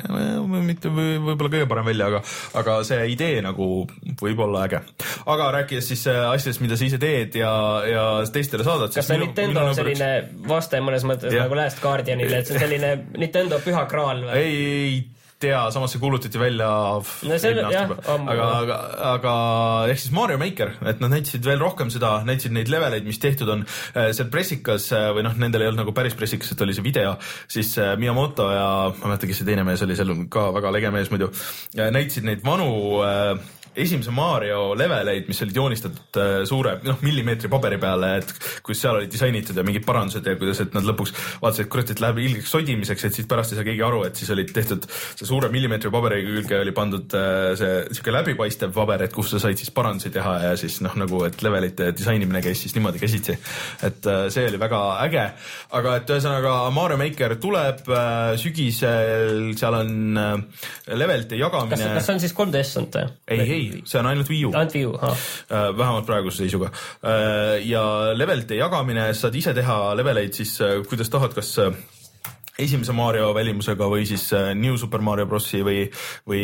mitte võib-olla kõige parem välja, aga, aga see idee nagu võib olla äge. Aga rääkides siis asjadest, mida sa ise teed ja, ja teistele saadad. Kas see Nintendo on selline vaste mõnes mõttes ja. nagu Last Guardianile, et see on selline Nintendo püha kraal või? Ei tea, samas see kuulutati välja no see, jah, aga, aga, aga ehk siis Mario Maker, et nad näitasid veel rohkem seda, näitasid neid leveleid, mis tehtud on seal pressikas või noh, nendel ei olnud nagu päris pressikas, et oli see video, siis Miyamoto ja ma mäletan, kes see teine mees oli, seal ka väga lege mees muidu, näitasid neid vanu esimese Mario leveleid, mis olid joonistatud suure noh, millimeetri paberi peale, et kus seal olid disainitud ja mingid parandused ja kuidas, et nad lõpuks vaatasid, et kurat, et läheb ilgeks sodimiseks, et siis pärast ei saa keegi aru, et siis olid tehtud see suure millimeetri paberi külge oli pandud see siuke läbipaistev paber, et kus sa said siis parandusi teha ja siis noh, nagu, et levelite disainimine käis siis niimoodi käsitsi. Et see oli väga äge, aga et ühesõnaga Mario Maker tuleb sügisel, seal on levelite jagamine. Kas, kas see on siis kolm D S on ta? Ei, ei. See on ainult Wii U. Ainult Wii U, haa. Vähemalt praeguse seisuga. Ja levelite jagamine, saad ise teha leveleid siis, kuidas tahad, kas esimese Mario välimusega või siis New Super Mario Brosi või, või,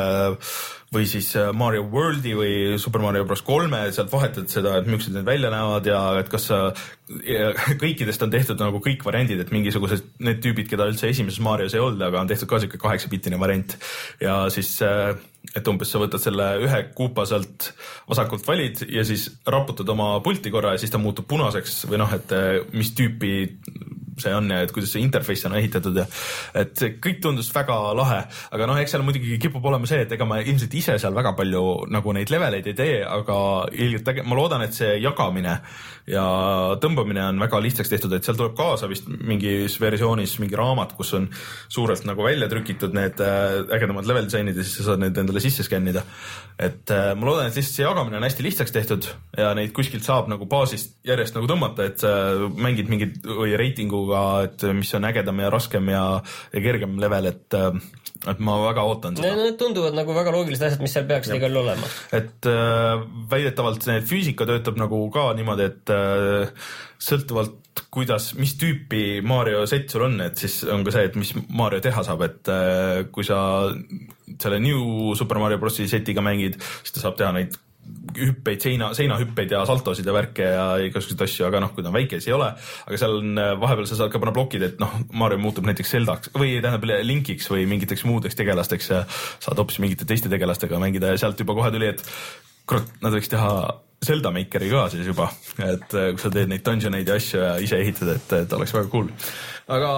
või siis Mario Worldi või Super Mario Bros kolme, sealt vahetad seda, et millised need välja näevad ja et kas kõikidest on tehtud nagu kõik variandid, et mingisugused need tüübid, keda üldse esimeses Marios ei olnud, aga on tehtud ka siuke kaheksa-bitine variant ja siis et umbes sa võtad selle ühe kuupa sealt vasakult valid ja siis raputad oma pulti korra ja siis ta muutub punaseks või noh, et mis tüüpi see on ja et kuidas see interface on ehitatud ja et see kõik tundus väga lahe, aga noh, eks seal muidugi kipub olema see, et ega ma ilmselt ise seal väga palju nagu neid leveleid ei tee, aga ilgelt ma loodan, et see jagamine ja tõmbamine on väga lihtsaks tehtud, et seal tuleb kaasa vist mingis versioonis mingi raamat, kus on suurelt nagu välja trükitud need ägedamad level designid ja siis sa saad need endale sisse skännida. Et ma loodan, et lihtsalt see jagamine on hästi lihtsaks tehtud ja neid kuskilt saab nagu baasist järjest nagu tõmmata, et mängid mingid või reitinguga, et mis on ägedam ja raskem ja, ja kergem level, et, et ma väga ootan seda. Need tunduvad nagu väga loogilised asjad, mis seal peaks igal olema. Et äh, väidetavalt need füüsika töötab nagu ka niimoodi, et äh, sõltuvalt kuidas, mis tüüpi Mario set sul on, et siis on ka see, et mis Mario teha saab, et äh, kui sa selle New Super Mario Brosi setiga mängid, siis ta saab teha neid hüppeid, seina, seinahüppeid ja saltosid ja värke ja igasuguseid asju, aga noh, kui ta on väike, siis ei ole, aga seal on vahepeal sa saad ka panna blokid, et noh, Mario muutub näiteks Zeldaks või tähendab Linkiks või mingiteks muudeks tegelasteks ja saad hoopis mingite teiste tegelastega mängida ja sealt juba kohe tuli, et kurat, nad võiks teha Zelda Makeri ka siis juba, et kui sa teed neid dungeoneid ja asju ja ise ehitad, et, et oleks väga cool. Aga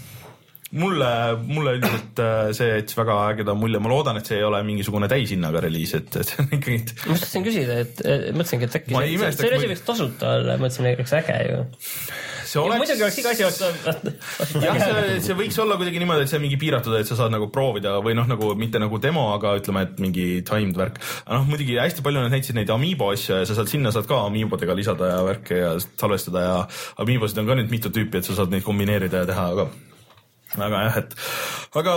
mulle, mulle üldiselt see jättis väga ägeda mulje, ma loodan, et see ei ole mingisugune täishinnaga reliis, et, et ikkagi ma mõtlesin küsida, et mõtlesingi, et äkki see, see, see asi võiks tasuta olla, mõtlesin, et äge ju. see oleks... muidugi oleks iga asi otsa. jah, see, see võiks olla kuidagi niimoodi, et see mingi piiratud, et sa saad nagu proovida või noh, nagu mitte nagu demo, aga ütleme, et mingi timed värk. Noh, muidugi hästi palju nad näitasid neid Amiibo asju ja sa saad sinna saad ka Amiibodega lisada ja värke ja salvestada ja Amiibosid on ka nüüd mitu tüüpi, et sa saad neid kombineerida ja teha, aga aga jah, et aga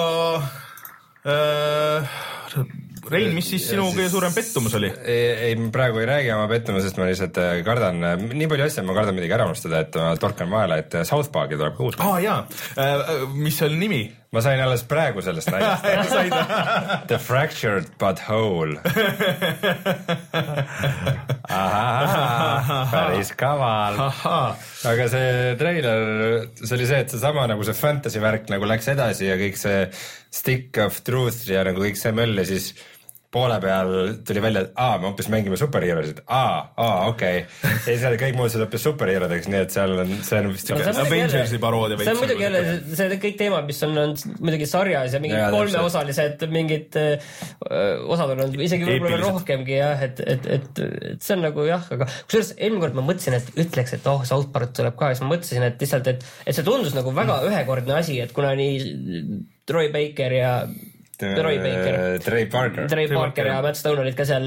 äh, Rein, mis siis sinu kõige suurem pettumus oli? Ei, ei, praegu ei räägi oma pettumusest, ma lihtsalt kardan, nii palju asja, ma kardan midagi ära unustada, et ma torkan vahele, et South Parki tuleb ka uus. Aa, jaa. Äh, mis oli nimi? Ma sain alles praegu sellest naljast. The Fractured But Whole. Ahaa, päris kaval. Aga see treiler, see oli see, et see sama nagu see fantasy värk nagu läks edasi ja kõik see Stick of Truth ja nagu kõik see möll ja siis poole peal tuli välja, et aa, me hoopis mängime superherosid. Aa, aa, okei. Okay. Ja siis kõik muutused hoopis superherodeks, nii et seal on, see on vist no, Avengersi paroodia. See on muidugi jälle see kõik teema, mis on, on muidugi sarjas ja mingid ja, kolmeosalised, mingid uh, osad on isegi võib-olla rohkemgi jah, et, et, et, et see on nagu jah, aga kusjuures eelmine kord ma mõtlesin, et ütleks, et oh, South Park tuleb ka ja siis ma mõtlesin, et lihtsalt, et, et see tundus nagu väga mm. ühekordne asi, et kuna nii Troy Baker ja Troy Baker, Trey Parker, Trey Parker ja Matt Stone olid ka seal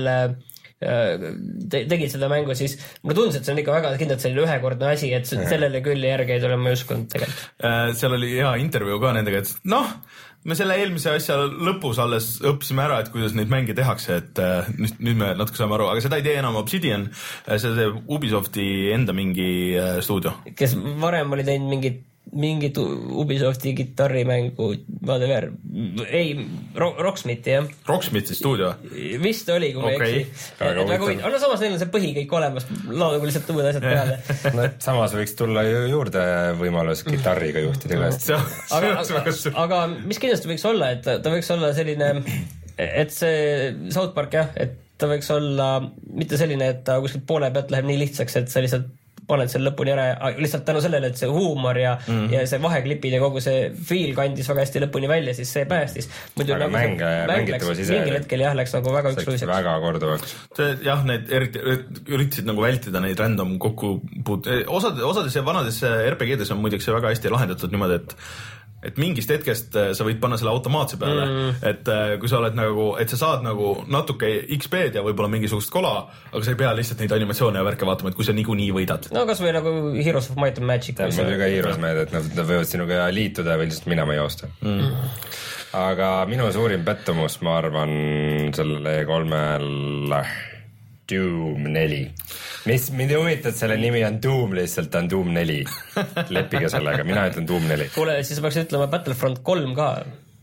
te, tegid seda mängu, siis mulle tundus, et see on ikka väga kindlalt selline ühekordne asi, et sellele küll järgi ei tule ma ei uskunud tegelikult. Seal oli hea intervjuu ka nendega, et noh, me selle eelmise asja lõpus alles õppisime ära, et kuidas neid mänge tehakse, et nüüd, nüüd me natuke saame aru, aga seda ei tee enam Obsidian, see teeb Ubisofti enda mingi stuudio. Kes varem oli teinud mingit mingit Ubisofti kitarrimängu, whatever, ei, Rocksmithi, jah. Rocksmithi stuudio? Vist oli, kui ma okay. ei eksi. Aga samas neil on see põhi kõik olemas, laadagu lihtsalt uued asjad peale. No, samas võiks tulla juurde võimalus kitarriga juhtida käest. aga, aga, aga mis kindlasti võiks olla, et ta võiks olla selline, et see South Park, jah, et ta võiks olla mitte selline, et ta kuskilt poole pealt läheb nii lihtsaks, et sa lihtsalt paned selle lõpuni ära, lihtsalt tänu sellele, et see huumor ja, mm. ja see vaheklipid ja kogu see feel kandis väga hästi lõpuni välja, siis see päästis. Muidu aga nagu mäng, mäng läks, ise mingil hetkel jah, läks nagu väga ükskluiseks. Väga korduvaks. Jah, need eriti, üritasid nagu vältida neid random kokkupuut. Osad, osades ja vanades R P G-des on muideks see väga hästi lahendatud niimoodi, et et mingist hetkest sa võid panna selle automaatse peale, mm. et kui sa oled nagu, et sa saad nagu natuke X P-d ja võib-olla mingisugust kola, aga sa ei pea lihtsalt neid animatsioone ja värke vaatama, et kui sa niikuinii võidad. No kas või nagu Heroes of Might and Magic. Ta on muidugi ka Heroes meed, et nad, nad võivad sinuga liituda või lihtsalt minema joosta. Mm. Aga minu suurim pettumus, ma arvan, sellele E kolmele Doom neli. Mis mind huvitab, selle nimi on Doom lihtsalt, ta on Doom neli. Leppige sellega, mina ütlen Doom neli. Kuule, siis peaks ütlema Battlefront kolm ka.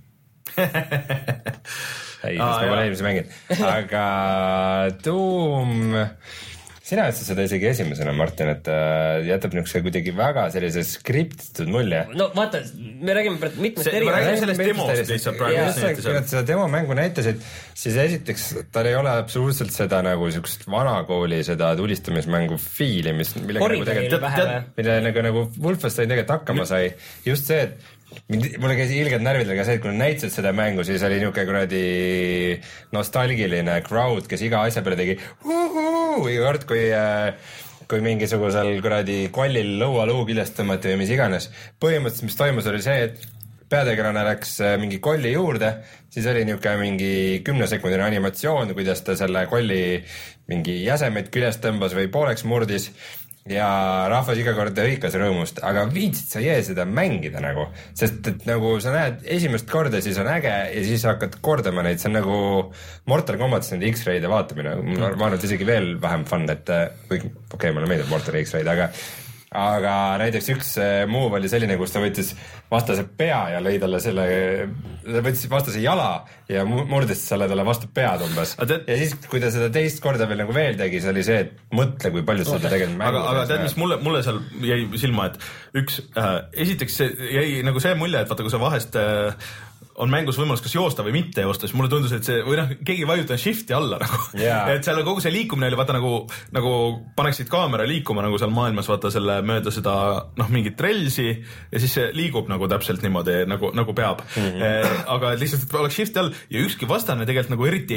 ei, sest ma pole eelmise mängin. Aga Doom... Sina ütlesid seda isegi esimesena, Martin, et jätab niisuguse kuidagi väga sellise skriptitud mulje. No vaata, me räägime mitmest eri... Me räägime sellest demost lihtsalt praegu. Kui nad seda demo mängu näitasid, siis esiteks tal ei ole absoluutselt seda nagu niisugust vanakooli seda tulistamismängu fiili, mis millega nagu tegelikult, mille nagu, nagu Wolfenstein tegelikult hakkama sai. Just see, et mulle käis ilgelt närvidega see, et kui näitasid seda mängu, siis oli niisugune kuradi nostalgiline crowd, kes iga asja peale tegi uhuu, iga kord, kui, kui mingisugusel kuradi kollil lõualuu küljest tõmmati või mis iganes. Põhimõtteliselt, mis toimus, oli see, et peategelane läks mingi kolli juurde, siis oli niisugune mingi kümnesekundine animatsioon, kuidas ta selle kolli mingi jäsemeid küljest tõmbas või pooleks murdis ja rahvas iga kord hõikas rõõmust, aga viitsid sa jee seda mängida nagu, sest et nagu sa näed esimest korda, siis on äge ja siis hakkad kordama neid, see on nagu Mortal Kombatis nende X-Ray'de vaatamine, ma arvan, et isegi veel vähem fun, et okei okay,, mulle meeldib Mortal X-Ray'd, aga aga näiteks üks move oli selline, kus ta võttis vastase pea ja lõi talle selle, ta võttis vastase jala ja murdis selle talle vastu pead umbes. Tead, ja siis, kui ta seda teist korda veel nagu veel tegi, see oli see, et mõtle, kui palju seda tegelikult mängu. Aga, aga tead, mis mulle, mulle seal jäi silma, et üks, äh, esiteks jäi nagu see mulje, et vaata, kui sa vahest äh, on mängus võimalus kas joosta või mitte joosta, siis mulle tundus, et see, või noh, keegi vajutab shifti alla nagu. Yeah. Et seal kogu see liikumine oli, vaata nagu, nagu paneksid kaamera liikuma nagu seal maailmas, vaata selle mööda seda, noh, mingit relsi ja siis see liigub nagu täpselt niimoodi, nagu, nagu peab. Mm-hmm. Eh, aga lihtsalt, et oleks shifti all ja ükski vastane tegelikult nagu eriti ei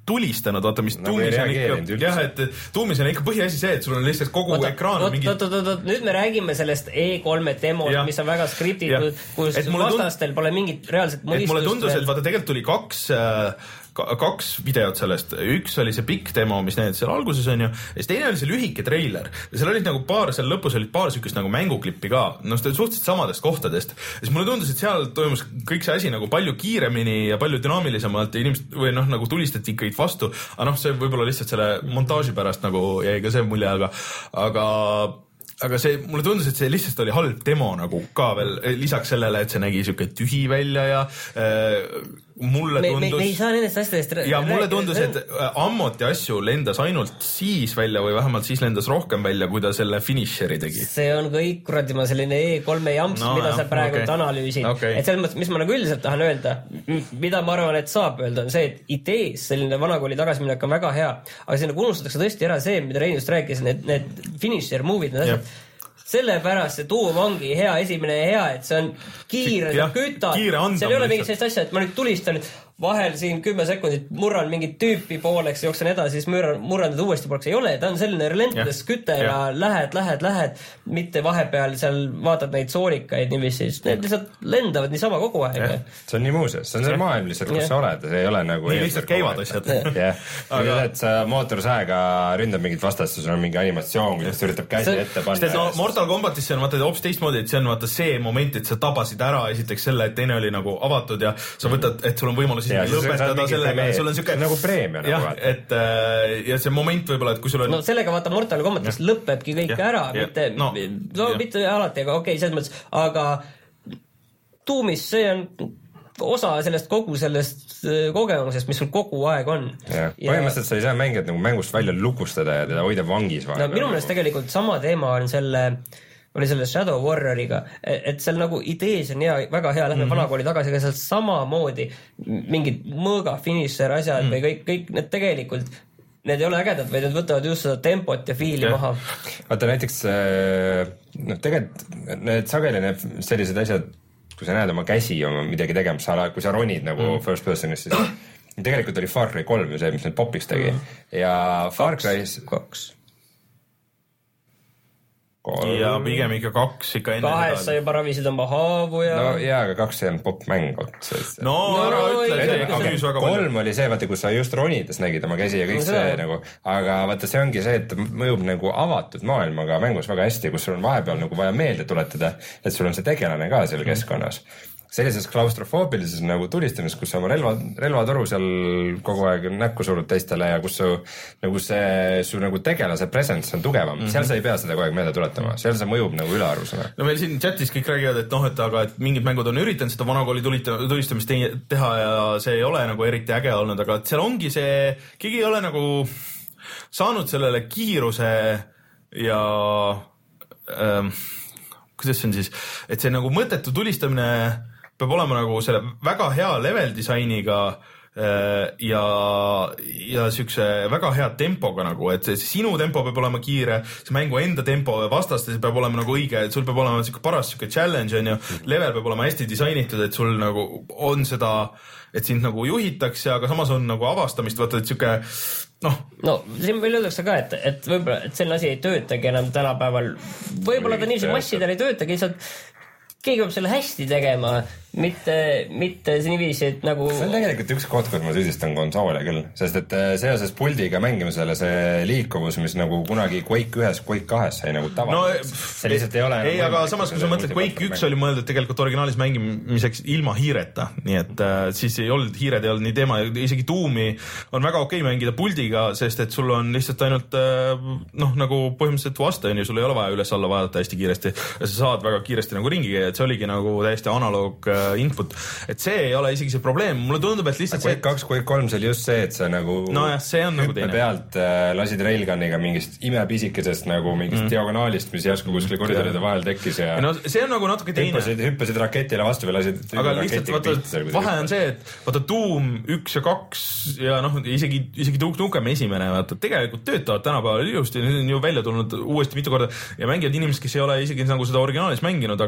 tulistanud, vaata mis nagu tuumis on ikka, jah, et tuumis on ikka põhiasi see, et sul on lihtsalt kogu oota, ekraan oot, mingi... oot, oot, oot, nüüd me räägime sellest E kolme demost, mis on väga skriptitud, kus vastastel tund... pole mingit reaalset mõistust. Mulle tundus, et vaata tegelikult tuli kaks äh, kaks videot sellest, üks oli see pikk demo, mis näidas seal alguses on ju, ja siis teine oli see lühike treiler ja seal olid nagu paar, seal lõpus olid paar sükest nagu mänguklippi ka, no see oli suhteliselt samadest kohtadest ja siis mulle tundus, et seal toimus kõik see asi nagu palju kiiremini ja palju dünaamilisemalt ja inimesed või noh, nagu tulistati ikkagi vastu, aga noh, see võib-olla lihtsalt selle montaaži pärast nagu jäi ka see mulje, aga aga aga see, mulle tundus, et see lihtsalt oli halb demo nagu ka veel, lisaks sellele, et see nägi siuke tühi välja ja äh, mulle me, tundus... Me, me ei saa nendest asjadest... Ja mulle tundus, et ammoti asju lendas ainult siis välja või vähemalt siis lendas rohkem välja, kui ta selle finisheri tegi. See on kõik kuradima selline E kolme jamps, no, mida jah, sa praegu okay. analüüsid. Okay. Et selles mõttes, mis ma nagu üldiselt tahan öelda, mida ma arvan, et saab öelda, on see, et idees selline vanakooli tagasiminek on väga hea, aga siin nagu unustatakse tõesti ära see, mida Rein just rääkis, need, need finisher move'id, need asjad. Sellepärast see tuum ongi hea esimene ja hea, et see on kiire, sa kütad, seal ei ole mingit sellist asja, et ma nüüd tulistan vahel siin kümme sekundit murran mingit tüüpi pooleks, jooksen edasi, siis murran, murran teda uuesti pooleks. Ei ole, ta on selline relentless küte ja, ja lähed, lähed, lähed, mitte vahepeal seal vaatad neid soolikaid niiviisi, need lihtsalt lendavad niisama kogu aeg. Ja. See on nii muuseas, see on see maailm lihtsalt, kus ja. Sa oled, see ei ole nagu... Nii lihtsalt käivad asjad. Jah, aga et sa mootorsaega ründab mingit vastast, sul on mingi animatsioon, kuidas üritab käsi see, ette panna. No, Mortal Kombatis see on vaata hoopis teistmoodi, et see on vaata see moment, et sa tabasid ära esiteks selle, et teine oli nagu avatud ja sa võtad, et sul on võimalus ja, lõpetada sellega, sul on siuke nagu preemia nagu vaata. Et ja see moment võib-olla, et kui sul on no sellega vaata Mortal Kombatis lõpebki kõik ja, ära, ja, mitte no, no mitte alati, aga okei, okay, selles mõttes, aga tuumis see on osa sellest kogu sellest kogemusest, mis sul kogu aeg on. Ja, põhimõtteliselt sa ei saa mängijat nagu mängust välja lukustada ja teda hoida vangis no, minu meelest tegelikult sama teema on selle oli selle Shadow Warrioriga, et seal nagu idees on hea, väga hea, lähme mm-hmm. vanakooli tagasi, aga seal samamoodi mingid mõõga finisher asjad mm. või kõik, kõik need tegelikult, need ei ole ägedad, vaid need võtavad just seda tempot ja fiili yeah. maha. Vaata näiteks, no tegelikult need sageli need sellised asjad, kui sa näed oma käsi oma midagi tegemas, kui sa ronid nagu mm. first person'is, siis tegelikult oli Far Cry kolm ju see, mis need popiks tegi. Mm. Ja Far Cry's... Kaks. Kolm. Ja pigem ikka kaks ikka enne kahes sa juba ravisid oma haavu ja... No jaa, aga kaks ei olnud popmäng. No ära ütle, see kolm oli see, vaata, kus sa just ronides nägid oma käsi ja kõik see nagu, aga vaata see ongi see, et mõjub nagu avatud maailmaga mängus väga hästi, kus sul on vahepeal nagu vaja meelde tuletada, et sul on see tegelane ka seal keskkonnas. Sellises klaustrofoobilises nagu tulistamises, kus sa oma relva, relvatoru seal kogu aeg näkku surud teistele ja kus su, nagu see, su nagu tegelase presence on tugevam. Mm-hmm. Seal sa ei pea seda kogu aeg meelde tuletama. Seal see mõjub nagu ülearvusena. No meil siin chatis kõik räägivad, et noh, et aga et mingid mängud on üritanud seda vanakooli tulistamist teha ja see ei ole nagu eriti äge olnud, aga seal ongi see, keegi ei ole nagu saanud sellele kiiruse ja ähm, kuidas see on siis, et see nagu mõttetu tulistamine peab olema nagu selle väga hea level disainiga ja, ja siukse väga hea tempoga nagu, et see sinu tempo peab olema kiire, see mängu enda tempo vastastes peab olema nagu õige, et sul peab olema siuke paras siuke challenge on ju, level peab olema hästi disainitud, et sul nagu on seda, et sind nagu juhitakse, aga samas on nagu avastamist, vaata, et siuke noh. No siin veel öeldakse ka, et, et võib-olla, et selline asi ei töötagi enam tänapäeval, võib-olla ta niiviisi massidel ei töötagi, lihtsalt keegi peab selle hästi tegema, mitte, mitte see niiviisi, et nagu... See on tegelikult üks koht, kus ma süüdistan konsoole küll, sest et seoses puldiga mängimisele see liikuvus, mis nagu kunagi Quake ühes, Quake kahes sai nagu tava. No, see lihtsalt ei ole... Ei, nagu aga samas, kui sa mõtled, Quake üks oli mõeldud tegelikult originaalis mängimiseks ilma hiireta, nii et äh, siis ei olnud, hiired ei olnud nii teema, isegi Doomi on väga okei mängida puldiga, sest et sul on lihtsalt ainult äh, noh, nagu põhimõtteliselt vastu, sul ei ole vaja üles-alla vaadata hästi kiiresti ja sa saad väga kiiresti nagu ringi, et see oligi nagu täiesti analoog input, et see ei ole isegi see probleem, mulle tundub, et lihtsalt Quake kaks, Quake kolm, see oli just see, et sa nagu no jah, see on nagu teine pealt äh, lasid railgunniga mingist imepisikesest nagu mingist mm. diagonaalist, mis järsku kuskil koridoride vahel tekkis ja no see on nagu natuke teine hüppasid, hüppasid raketile vastu või lasid aga lihtsalt vaata, vahe on see, et vaata Doom üks ja kaks ja noh, isegi, isegi Duke Nukem esimene, vaata, tegelikult töötavad tänapäeval ilusti, need on ju välja tulnud uuesti mitu korda ja mängivad inimesed, kes ei ole isegi nagu seda originaalis mänginud, aga see on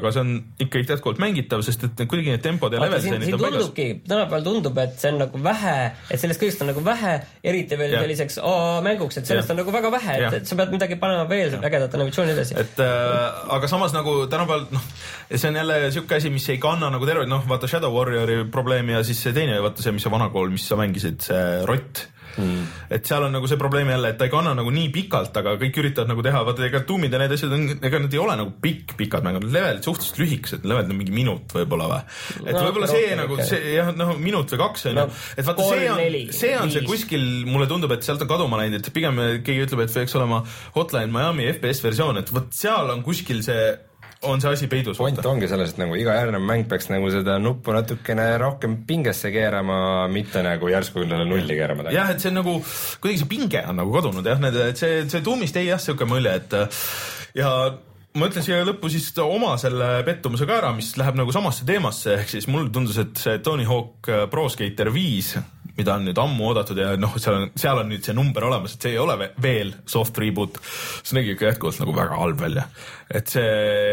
ikka jätkuvalt mängitav, sest et kuidagi need tempod ja level siin, siin tundubki, tänapäeval tundub, et see on nagu vähe, et sellest kõigest on nagu vähe, eriti veel ja. selliseks aa, mänguks, et sellest ja. on nagu väga vähe, et, et sa pead midagi panema veel ägedat animatsiooni edasi. Et äh, aga samas nagu tänapäeval, noh, see on jälle siuke asi, mis ei kanna nagu terve, noh, vaata Shadow Warriori probleemi ja siis see teine, vaata see, mis see vanakool, mis sa mängisid, see rott. Hmm. Et seal on nagu see probleem jälle, et ta ei kanna nagu nii pikalt, aga kõik üritavad nagu teha, vaata ega tuumid ja need asjad on, ega nad ei ole nagu pikk, pikad mängud, levelid suhteliselt lühikesed, levelid on mingi minut võib-olla või. Et no, võib-olla see nagu, okay. see jah, noh, minut või kaks on no, et vaata see on, neli, see on viis. See kuskil, mulle tundub, et sealt on kaduma läinud, et pigem keegi ütleb, et võiks olema Hotline Miami F P S versioon, et võt seal on kuskil see on see asi peidus. Point ongi selles, et nagu iga järgnev mäng peaks nagu seda nuppu natukene rohkem pingesse keerama, mitte nagu järsku nulli keerama. Jah, et see on nagu, kuidagi see pinge on nagu kadunud, jah, need, et see, see tuumist ei jah, siuke mulje, et ja ma ütlen siia lõppu siis oma selle pettumuse ka ära, mis läheb nagu samasse teemasse, ehk siis mulle tundus, et see Tony Hawk Pro Skater viis, mida on nüüd ammu oodatud ja noh, seal on, seal on nüüd see number olemas, et see ei ole veel soft reboot. See nägi ikka jätkuvalt nagu väga halb välja. Et see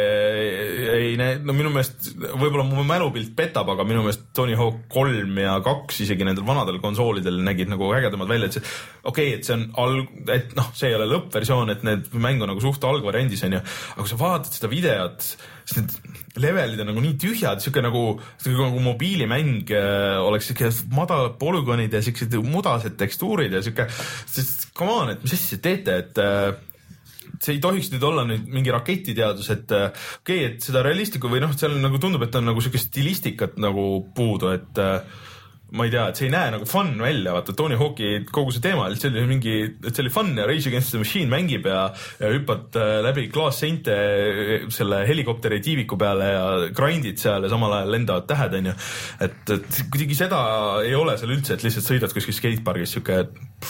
ei näe, no minu meelest, võib-olla mu mälupilt petab, aga minu meelest Tony Hawk kolm ja kaks isegi nendel vanadel konsoolidel nägid nagu ägedamad välja, et see, okei okay,, et see on alg, et noh, see ei ole lõppversioon, et need mäng on nagu suht algvariandis on ju, aga kui sa vaatad seda videot, siis need levelid on nagu nii tühjad, siuke nagu, nagu mobiilimäng äh, oleks siuke madalad polügonid ja siuksed mudased tekstuurid ja siuke, sest come on, et mis asja teete, et äh, see ei tohiks nüüd olla nüüd mingi raketiteadus, et okei okay,, et seda realistlikku või noh, seal nagu tundub, et on nagu siuke stilistikat nagu puudu, et äh, ma ei tea, et see ei näe nagu fun välja, vaata Tony Hawk'i kogu see teema, et see oli mingi, et see oli fun ja Rage Against the Machine mängib ja, ja hüppad läbi klaasseinte selle helikopteri tiiviku peale ja grindid seal ja samal ajal lendavad tähed, on ju. Et, et kuidagi seda ei ole seal üldse, et lihtsalt sõidad kuskil skatepargis siuke,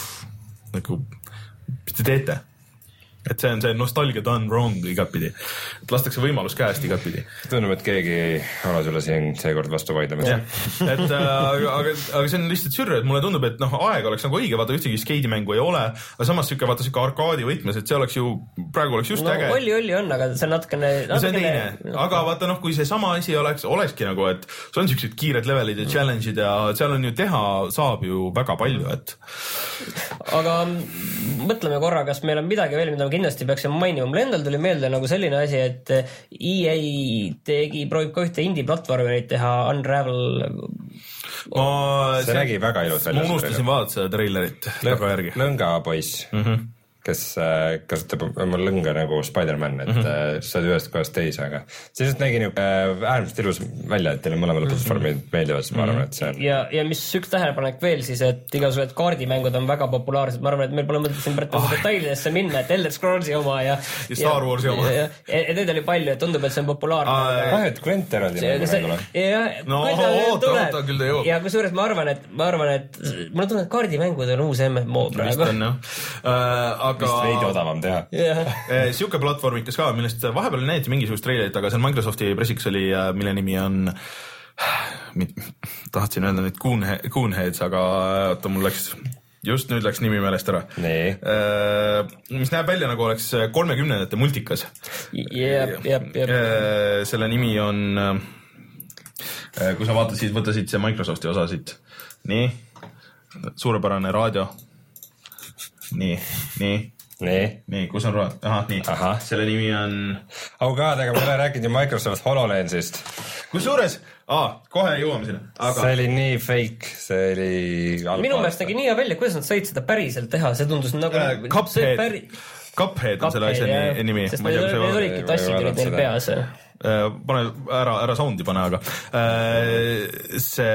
nagu, mis te teete? Et see on see nostalgia done wrong igatpidi. Et lastakse võimalus käest igatpidi. Tundub, et keegi ala sulle siin seekord vastu vaidlema. Et, äh, aga, aga, aga see on lihtsalt sürre, et mulle tundub, et noh, aeg oleks nagu õige, vaata ühtegi skeidimängu ei ole, aga samas siuke, vaata siuke arkaadi võtmes, et see oleks ju, praegu oleks just no, äge. Oli, oli on, aga see on natukene... No, see on teine, aga vaata noh, kui see sama asi oleks, olekski nagu, et see on siuksed kiired levelid ja challenge'id ja seal on ju teha saab ju väga palju, et... Aga mõtleme korra, kas meil on midagi veel, mida me kindlasti peaksime mainima. Mul endal tuli meelde nagu selline asi, et E A tegi, proovib ka ühte indie-platvormi teha, Unravel. Ma, see, see nägi väga ilus välja. Ma unustasin vaadata seda trailerit. Lõnga poiss. Mhm. kes kasutab oma lõnga nagu Spider-Man, et mm -hmm. saad ühest kohast teise, aga see just nägi nagu äärmiselt ilus välja, et teile mõlemale platvormid mm -hmm. meeldivad, siis ma arvan, et see on... Ja, ja mis üks tähelepanek veel siis, et igasugused kaardimängud on väga populaarsed, ma arvan, et meil pole mõtet siin praegu oh. detailidesse minna, et Elder Scrollsi oma ja... ja Star Warsi ja, oma. Ja, ja, ja need oli palju, et tundub, et see on populaarne. Ah, et Gwent eraldi mängu ja, no oota, oota, küll ta jõuab. Ja kui suurest ma arvan, et ma arvan, et mulle tunne, et kaardimängud on uus M M O praegu. Vist on, jah. Uh, aga... Vist veidi odavam teha. Yeah. Siuke platvormikas ka, millest vahepeal näidati mingisugust treilerit, aga seal Microsofti pressiks oli, mille nimi on... Tahtsin öelda nüüd Coonheads, aga oota, mul läks... Just nüüd läks nimi meelest ära. Nee. Mis näeb välja nagu oleks kolmekümnendate multikas. Jep, jep, jep. Selle nimi on... Kui sa vaatasid, võtasid see Microsofti osasid. Nii. Suurepärane raadio. Nii, nii. Nii. Nii, kus on raadio? Aha, nii. Aha. Selle nimi on... Oh god, aga ma olen rääkinud ju Microsoft HoloLensist. Kus suures? Aa, kohe jõuame sinna. Aga... See oli nii fake, see oli... Minu meelest nägi nii hea välja, kuidas nad said seda päriselt teha, see tundus nagu... Uh, Cuphead. Päri... Cuphead on selle asja nimi. Sest need olidki tassid olid neil peas. Pane ära, ära soundi pane, aga see...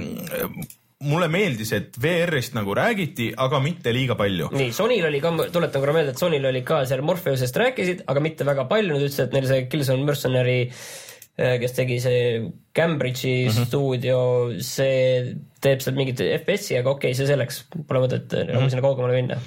Mulle meeldis, et V R-ist nagu räägiti, aga mitte liiga palju. Nii, Sonyl oli ka, tuletan korra meelde, et Sonyl oli ka seal Morpheusest rääkisid, aga mitte väga palju. Nüüd ütles, et neil see Killzone Mercenary, kes tegi see Cambridge'i mm -hmm. stuudio, see teeb seal mingit F P S-i, aga okei, see selleks. Pole mõtet mm -hmm. sinna kaugemale minna.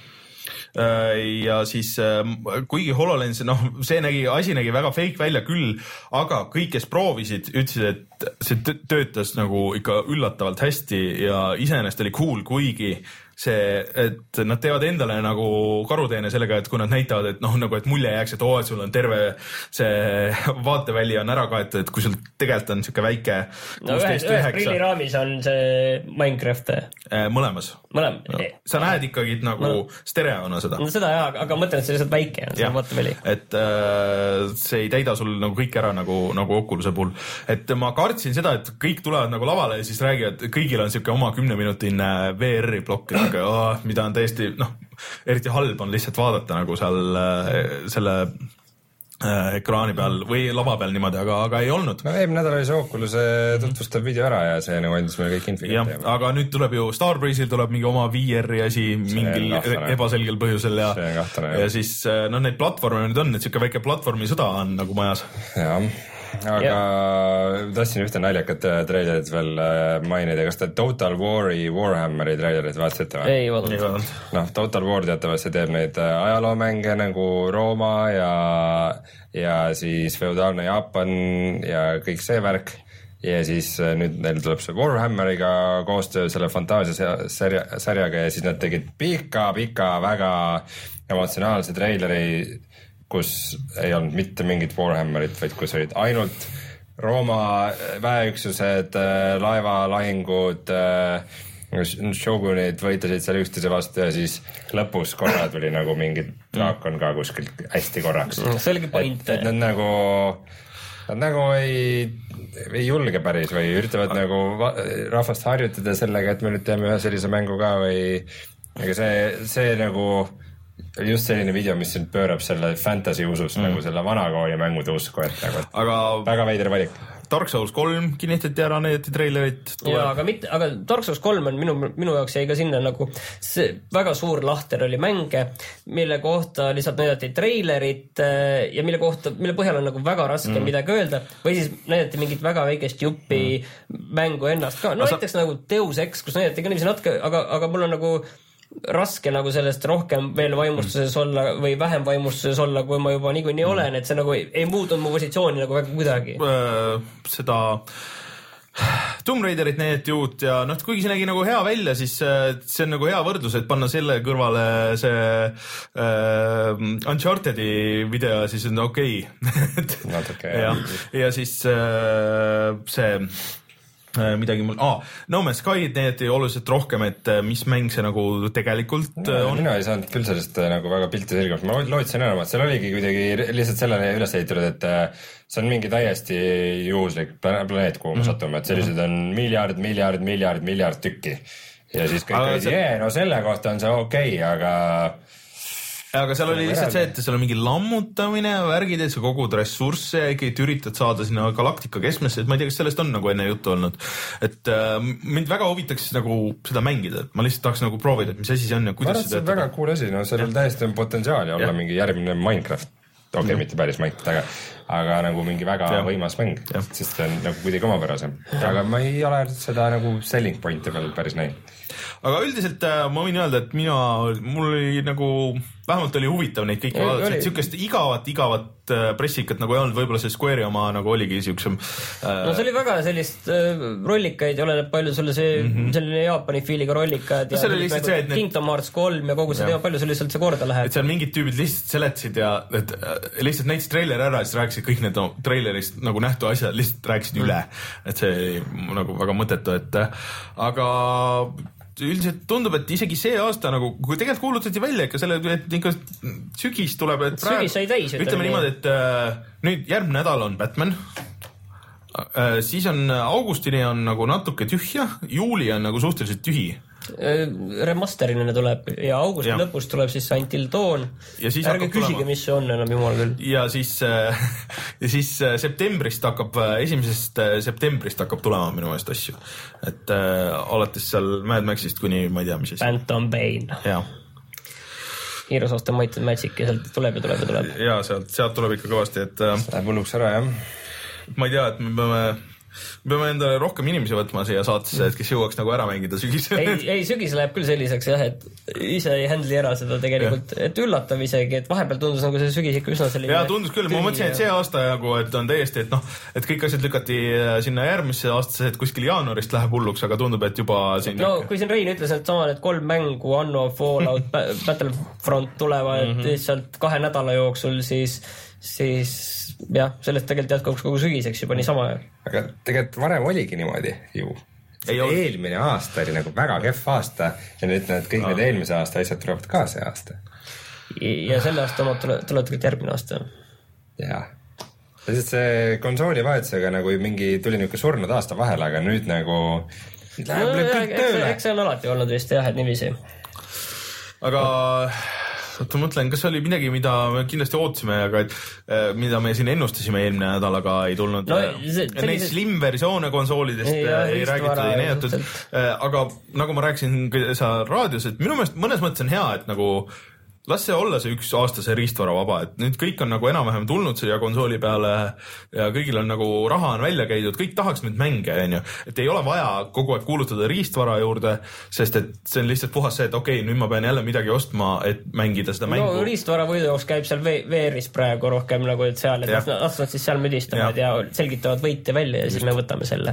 Ja siis kuigi HoloLens, noh, see nägi, asi nägi väga fake välja küll, aga kõik, kes proovisid, ütlesid, et see töötas nagu ikka üllatavalt hästi ja iseenesest oli cool, kuigi see, et nad teevad endale nagu karuteene sellega, et kui nad näitavad, et noh, nagu, et mulje jääks, et oo, et sul on terve see vaateväli on ära kaetud, et kui sul tegelikult on siuke väike no ühes, ühes prilliraamis on see Minecraft. Mõlemas. Mõlem. No, sa näed ikkagi nagu no. stereona seda. No seda jah, aga mõtlen, et see lihtsalt väike on, see vaateväli. Et äh, see ei täida sul nagu kõik ära nagu, nagu Oculus'e puhul. Et ma kartsin seda, et kõik tulevad nagu lavale ja siis räägivad, kõigil on siuke oma kümneminutine V R-i plokk, oh, mida on täiesti, noh, eriti halb on lihtsalt vaadata nagu seal selle äh, ekraani peal või lava peal niimoodi, aga, aga ei olnud. No eelmine nädal oli see Oculus'e tutvustab video ära ja see nagu andis meile kõik info. Jah, aga nüüd tuleb ju Starbreeze'il tuleb mingi oma V R-i asi mingil ebaselgel põhjusel ja, ja siis noh, neid platvorme nüüd on, et siuke väike platvormi sõda on nagu majas. Jah. Aga yeah. tahtsin ühte naljakat treilerit veel mainida, kas te Total War'i Warhammeri treilerit vaatasite või? Ei vaadanud. Noh, Total War teatavasti teeb neid ajaloomänge nagu Rooma ja, ja siis feudaalne Jaapan ja kõik see värk. Ja siis nüüd neil tuleb see Warhammeriga koostöö selle fantaasia sarja, sarjaga ja siis nad tegid pika, pika, väga emotsionaalse treileri, kus ei olnud mitte mingit Warhammerit, vaid kus olid ainult Rooma väeüksused, laevalahingud, shogunid võitlesid seal üksteise vastu ja siis lõpus korra tuli nagu mingi draakon ka kuskilt hästi korraks. See oligi point. Et, et nad nagu, nad nagu ei, ei julge päris või üritavad ah. nagu rahvast harjutada sellega, et me nüüd teeme ühe sellise mängu ka või aga see, see nagu just selline video, mis sind pöörab selle fantasy usus mm. nagu selle vanakooli mängude usku, et nagu aga väga veider valik. Dark Souls kolm kinnitati ära, näidati treilerit. Jaa, aga mitte, aga Dark Souls kolm on minu, minu jaoks jäi ka sinna nagu see väga suur lahter oli mänge, mille kohta lihtsalt näidati treilerit ja mille kohta, mille põhjal on nagu väga raske mm. midagi öelda või siis näidati mingit väga väikest juppi mm. mängu ennast ka. No näiteks sa... nagu Deus Ex, kus näidati ka niiviisi natuke, aga, aga mul on nagu raske nagu sellest rohkem veel vaimustuses olla või vähem vaimustuses olla, kui ma juba niikuinii mm. olen, et see nagu ei, ei muutunud mu positsiooni nagu väga kuidagi. Seda Tomb Raiderit näidati uut ja noh, kuigi see nägi nagu hea välja, siis see on nagu hea võrdlus, et panna selle kõrvale see uh, Uncharted'i video, siis on okei okay. okay, ja, ja siis uh, see midagi mul, aa, No Man's Sky näidati oluliselt rohkem, et mis mäng see nagu tegelikult no, on. Mina ei saanud küll sellest nagu väga pilti selgemaks, ma lootsin enam, et seal oligi kuidagi lihtsalt sellele üles ehitatud, et see on mingi täiesti juhuslik planeet, kuhu me mm-hmm. satume, et sellised on miljard, miljard, miljard, miljard tükki. Ja siis kõik olid, see... jee, no selle kohta on see okei, okay, aga... aga seal oli lihtsalt see, et seal on mingi lammutamine ja värgid, et sa kogud ressursse ja ikkagi üritad saada sinna galaktika keskmesse, et ma ei tea, kas sellest on nagu enne juttu olnud. Et äh, mind väga huvitaks nagu seda mängida, ma lihtsalt tahaks nagu proovida, et mis asi see on ja kuidas see töötab. Väga cool asi, no seal on täiesti potentsiaali olla ja. Mingi järgmine Minecraft. Okei, okay, mm. mitte päris Minecraft, aga, aga nagu mingi väga ja. Võimas mäng, ja. Sest see on nagu kuidagi omapärasem. Aga ma ei ole seda nagu selling pointi veel päris näinud. Aga üldiselt ma võin öelda, et mina, mul oli nagu, vähemalt oli huvitav neid kõiki vaadata, et siukest igavat, igavat pressikat nagu ei olnud, võib-olla see Square'i oma nagu oligi siuksem. Äh... No see oli väga sellist äh, rollikaid ja oleneb palju sulle see mm -hmm. selline Jaapani fiiliga rollikad ja no, see, see, Kingdom Hearts kolm ja kogu see teema, palju sul lihtsalt see korda läheb. Et seal mingid tüübid lihtsalt seletasid ja et, äh, lihtsalt näitasid treileri ära ja siis rääkisid kõik need no, treilerist nagu nähtu asjad, lihtsalt rääkisid mm. üle, et see nagu väga mõttetu, et aga üldiselt tundub, et isegi see aasta nagu, kui tegelikult kuulutati välja ikka selle, et ikka sügis tuleb, et praegu, sügis sai täis, ütleme niimoodi, et äh, nüüd järgmine nädal on Batman, äh, siis on augustini on nagu natuke tühja, juuli on nagu suhteliselt tühi. Remasterina tuleb ja augusti ja. Lõpus tuleb siis Until Dawn. Ärge küsige, mis see on enam, jumal küll. Ja siis, ja siis septembrist hakkab, esimesest septembrist hakkab tulema minu eest asju. Et äh, alates seal Mad Maxist kuni, ma ei tea, mis asju. Phantom Pain. Jaa. Heroes of the Might and Magic ja sealt tuleb ja tuleb ja tuleb. Jaa, sealt, sealt tuleb ikka kõvasti, et... Läheb hulluks ära, jah. Ma ei tea, et me peame... peame endale rohkem inimesi võtma siia saatesse, et kes jõuaks nagu ära mängida sügisel. ei, ei, sügis läheb küll selliseks jah, et ise ei handli ära seda tegelikult, et üllatav isegi, et vahepeal tundus nagu see sügis ikka üsna selline. Ja tundus küll, ma mõtlesin, et see aasta nagu, et on täiesti, et noh, et kõik asjad lükati sinna järgmisse aastasse, et kuskil jaanuarist läheb hulluks, aga tundub, et juba siin... No kui siin Rein ütles, et sama need kolm mängu, Anno, Fallout, Battlefront tulevad mm -hmm. lihtsalt kahe nädala jooksul, siis, siis jah, sellest tegelikult jätkuks kogu sügiseks juba niisama. Aga tegelikult varem oligi niimoodi ju. Ei eelmine aasta oli nagu väga kehv aasta ja nüüd need kõik no. need eelmise aasta asjad tulevad ka see aasta. Ja selle aasta omad tulevad tegelikult järgmine aasta. Jaa. Sest see konsooli vahetusega nagu mingi tuli niuke surnud aasta vahele, aga nüüd nagu läheb no, kõik tööle. Eks see on alati olnud vist jah, et nimisi. Aga... ma mõtlen, kas oli midagi, mida me kindlasti ootasime, aga et, mida me siin ennustasime eelmine nädalaga ei tulnud. No, see, neid slim versioone konsoolidest ei, jah, ei räägitud, ei näidatud. Aga nagu ma rääkisin seal raadios, et minu meelest mõnes mõttes on hea, et nagu las see olla see üks aasta see riistvara vaba, et nüüd kõik on nagu enam-vähem tulnud siia konsooli peale ja kõigil on nagu raha on välja käidud, kõik tahaks nüüd mänge, onju. Et ei ole vaja kogu aeg kuulutada riistvara juurde, sest et see on lihtsalt puhas see, et okei, okay, nüüd ma pean jälle midagi ostma, et mängida seda mängu. No riistvara võidujooks käib seal V R-is praegu rohkem nagu, et seal, et astavad siis seal müdistavad ja. ja selgitavad võite välja ja siis Just. me võtame selle.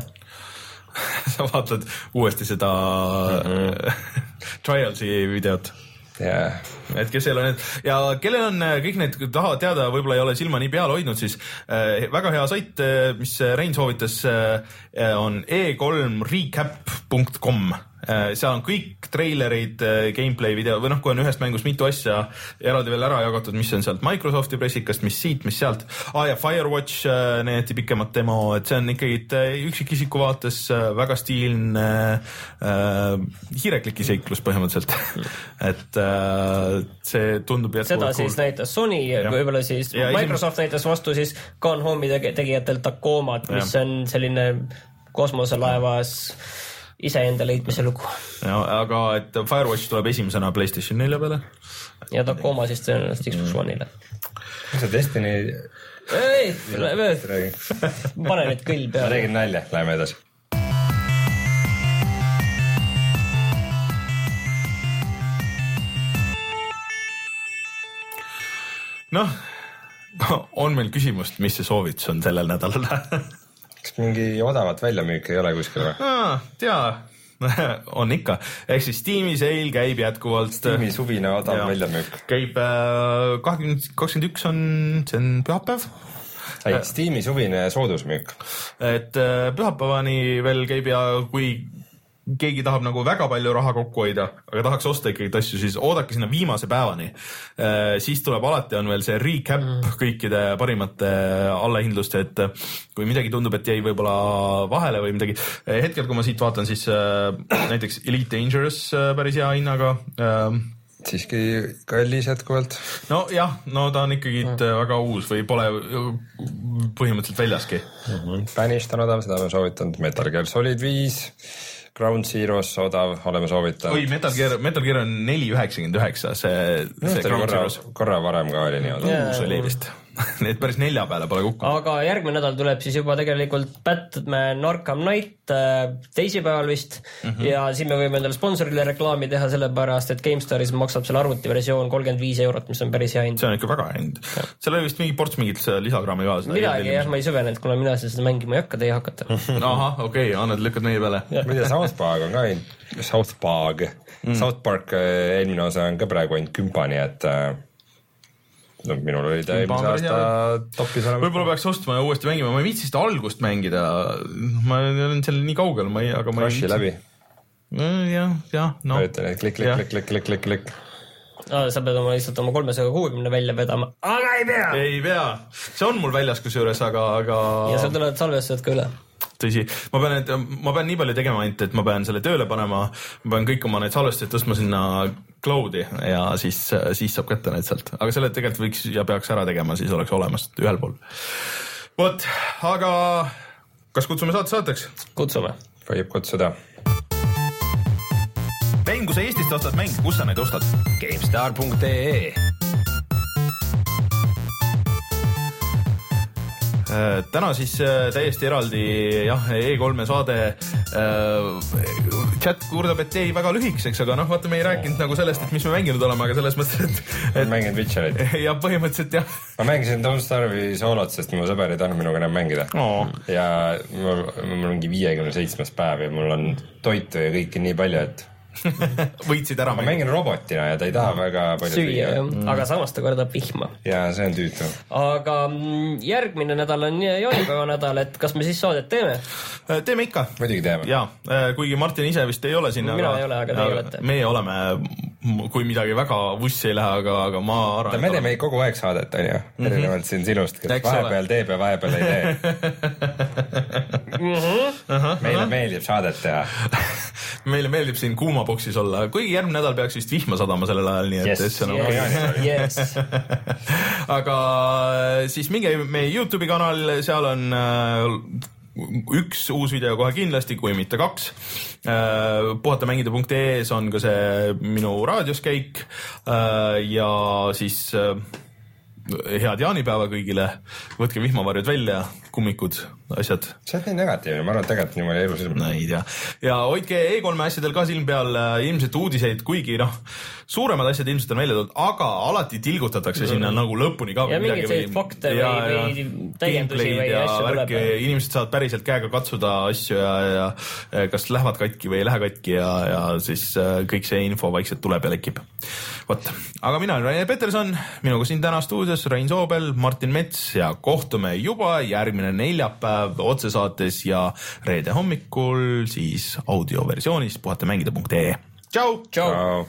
Sa vaatad uuesti seda mm-hmm. Trialsi videot. Yeah. Et kes ei ole need ja kellel on kõik need tahavad teada, võib-olla ei ole silma nii peal hoidnud, siis äh, väga hea sait, mis Rein soovitas, äh, on e kolm recap punkt com. Äh, seal on kõik treilerid, äh, gameplay video või noh, kui on ühest mängus mitu asja eraldi veel ära jagatud, mis on sealt Microsofti pressikast, mis siit, mis sealt. Ah ja Firewatch äh, näidati pikemat demo, et see on ikkagi äh, üksikisiku vaates äh, väga stiilne äh, hiirekliki seiklus põhimõtteliselt. et äh, see tundub jätkuvalt seda siis cool. näitas Sony, võib-olla siis ja, Microsoft esim... näitas vastu siis Gone Home'i tegijatelt Tacomat, mis ja. on selline kosmoselaevas iseenda leidmise lugu. Ja, aga et Firewatch tuleb esimesena PlayStation nelja peale. Ja Tacoma siis tõenäoliselt Xbox One'ile. Mis see Destiny... Ei, pane nüüd kõll peale. Ma tegin nalja, läheme edasi. Noh, on meil küsimust, mis see soovitus on sellel nädalal? Kas mingi odavat väljamüük ei ole kuskil või? Ah, tea, on ikka. Ehk siis Steam'i sale käib jätkuvalt. Steam'i suvine odav ja. väljamüük. Käib kakskümmend üks on, see on pühapäev. Ei, Steam'i suvine soodusmüük. Et pühapäevani veel käib ja kui keegi tahab nagu väga palju raha kokku hoida, aga tahaks osta ikkagi asju, siis oodake sinna viimase päevani. Siis tuleb alati on veel see recap mm. kõikide parimate allahindluste, et kui midagi tundub, et jäi võib-olla vahele või midagi. Hetkel, kui ma siit vaatan, siis näiteks Elite Dangerous päris hea hinnaga. Siiski kallis jätkuvalt. No jah, no ta on ikkagi mm. väga uus või pole põhimõtteliselt väljaski. Mm-hmm. Banished on odav, seda me soovitanud. Metal Gear Solid viis. Ground Zeroes odav, oleme soovitanud. Oi, Metal Gear, Metal Gear on neli üheksakümmend üheksa, see, see Ground korra, Zeroes. Korra varem ka oli nii odav. Uus oli vist. Need päris nelja peale pole kukku. Aga järgmine nädal tuleb siis juba tegelikult Batman Arkham Knight teisipäeval vist mm-hmm. ja siin me võime endale sponsorile reklaami teha sellepärast, et GameStaris maksab selle arvutiversioon kolmkümmend viis eurot, mis on päris hea hind. See on ikka väga hea hind. Seal oli vist mingi ports mingit lisakraami ka. Midagi jah, ma ei süvenenud, kuna mina seda mängima ei hakka, teie hakkate. Aha, okei, okay, annad lükkad meie peale. Mida South Park on ka South Park. Mm. South Park eelmine osa on ka praegu ainult kümpani, et no minul oli ta eelmise aasta topis olemas. Võib-olla peaks ostma ja uuesti mängima. Ma ei viitsi seda algust mängida. Ma olen seal nii kaugel, ma ei, aga ma ei viitsi. Läbi. Jah, jah, no. Ütlen, et klik, klik, klik, klik, klik, klik, klik. No, sa pead oma lihtsalt oma kolmesaja kuuekümne välja vedama. Aga ei pea! Ei pea. See on mul väljas kusjuures, aga, aga... Ja sa tulevad salvestused ka üle. Tõsi, ma pean, et, ma pean nii palju tegema ainult, et ma pean selle tööle panema, ma pean kõik oma need salvestused tõstma sinna cloudi ja siis, siis saab kätte need sealt. Aga selle tegelikult võiks ja peaks ära tegema, siis oleks olemas ühel pool. Vot, aga kas kutsume saate saateks? Kutsume. Võib kutsuda. Mäng, kui sa Eestist ostad mäng, kus sa neid ostad? GameStar punkt ee täna siis täiesti eraldi jah, E kolme saade chat kurdab, et jäi väga lühikeseks, aga noh, vaata, me ei rääkinud nagu sellest, et mis me mänginud oleme, aga selles mõttes, et, et... mänginud Witcherit. Ja põhimõtteliselt jah. Ma mängisin Don't Starve'i soolot, sest mu sõber ei tahtnud minuga enam mängida. Oh. Ja mul, mul ongi viiekümne seitsmes päev ja mul on toitu ja kõiki nii palju, et võitsid ära. Ma mängin robotina ja ta ei taha väga palju süüa, mm. aga samas ta kordab vihma. Ja see on tüütu. Aga järgmine nädal on jaanipäeva nädal, et kas me siis saadet teeme? Teeme ikka. Muidugi teeme. Ja, kuigi Martin ise vist ei ole sinna. Mina aga, ei ole, aga teie olete. Meie oleme, kui midagi väga vussi ei lähe, aga, aga ma arvan. Me teeme kogu aeg saadet, on ju? Mm-hmm. Erinevalt siin sinust, kes Eks vahepeal ole. Teeb ja vahepeal ei tee. mm-hmm. Meile meeldib saadet teha. Meile meeldib siin kuumaboksis olla, kuigi järgmine nädal peaks vist vihma sadama sellel ajal, nii et yes, see on yes, yes. Aga siis minge meie YouTube'i kanal, seal on üks uus video kohe kindlasti, kui mitte kaks. puhatamängida punkt ee-s on ka see minu raadioskäik ja siis head jaanipäeva kõigile, võtke vihmavarjud välja, kummikud, asjad. See on nii negatiivne, ma arvan, et tegelikult niimoodi elu silm. No ei tea. Ja hoidke E kolme asjadel ka silm peal ilmselt uudiseid, kuigi noh, suuremad asjad ilmselt on välja toodud, aga alati tilgutatakse sinna mm. nagu lõpuni ka. Ja mingid sellised fakte ja, või, või täiendusi või asju tuleb. Inimesed saavad päriselt käega katsuda asju ja, ja kas lähevad katki või ei lähe katki ja, ja siis kõik see info vaikselt tuleb ja lekib. Võt. Aga mina olen Rainer Peterson, minuga siin täna stuudios Rein Soobel, Martin Mets ja kohtume juba järgmine neljapäev otsesaates ja reede hommikul siis audioversioonis puhatamängida punkt ee. Tšau! Tšau!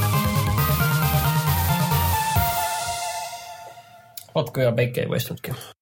Vaat kui hea päike ei paistnudki.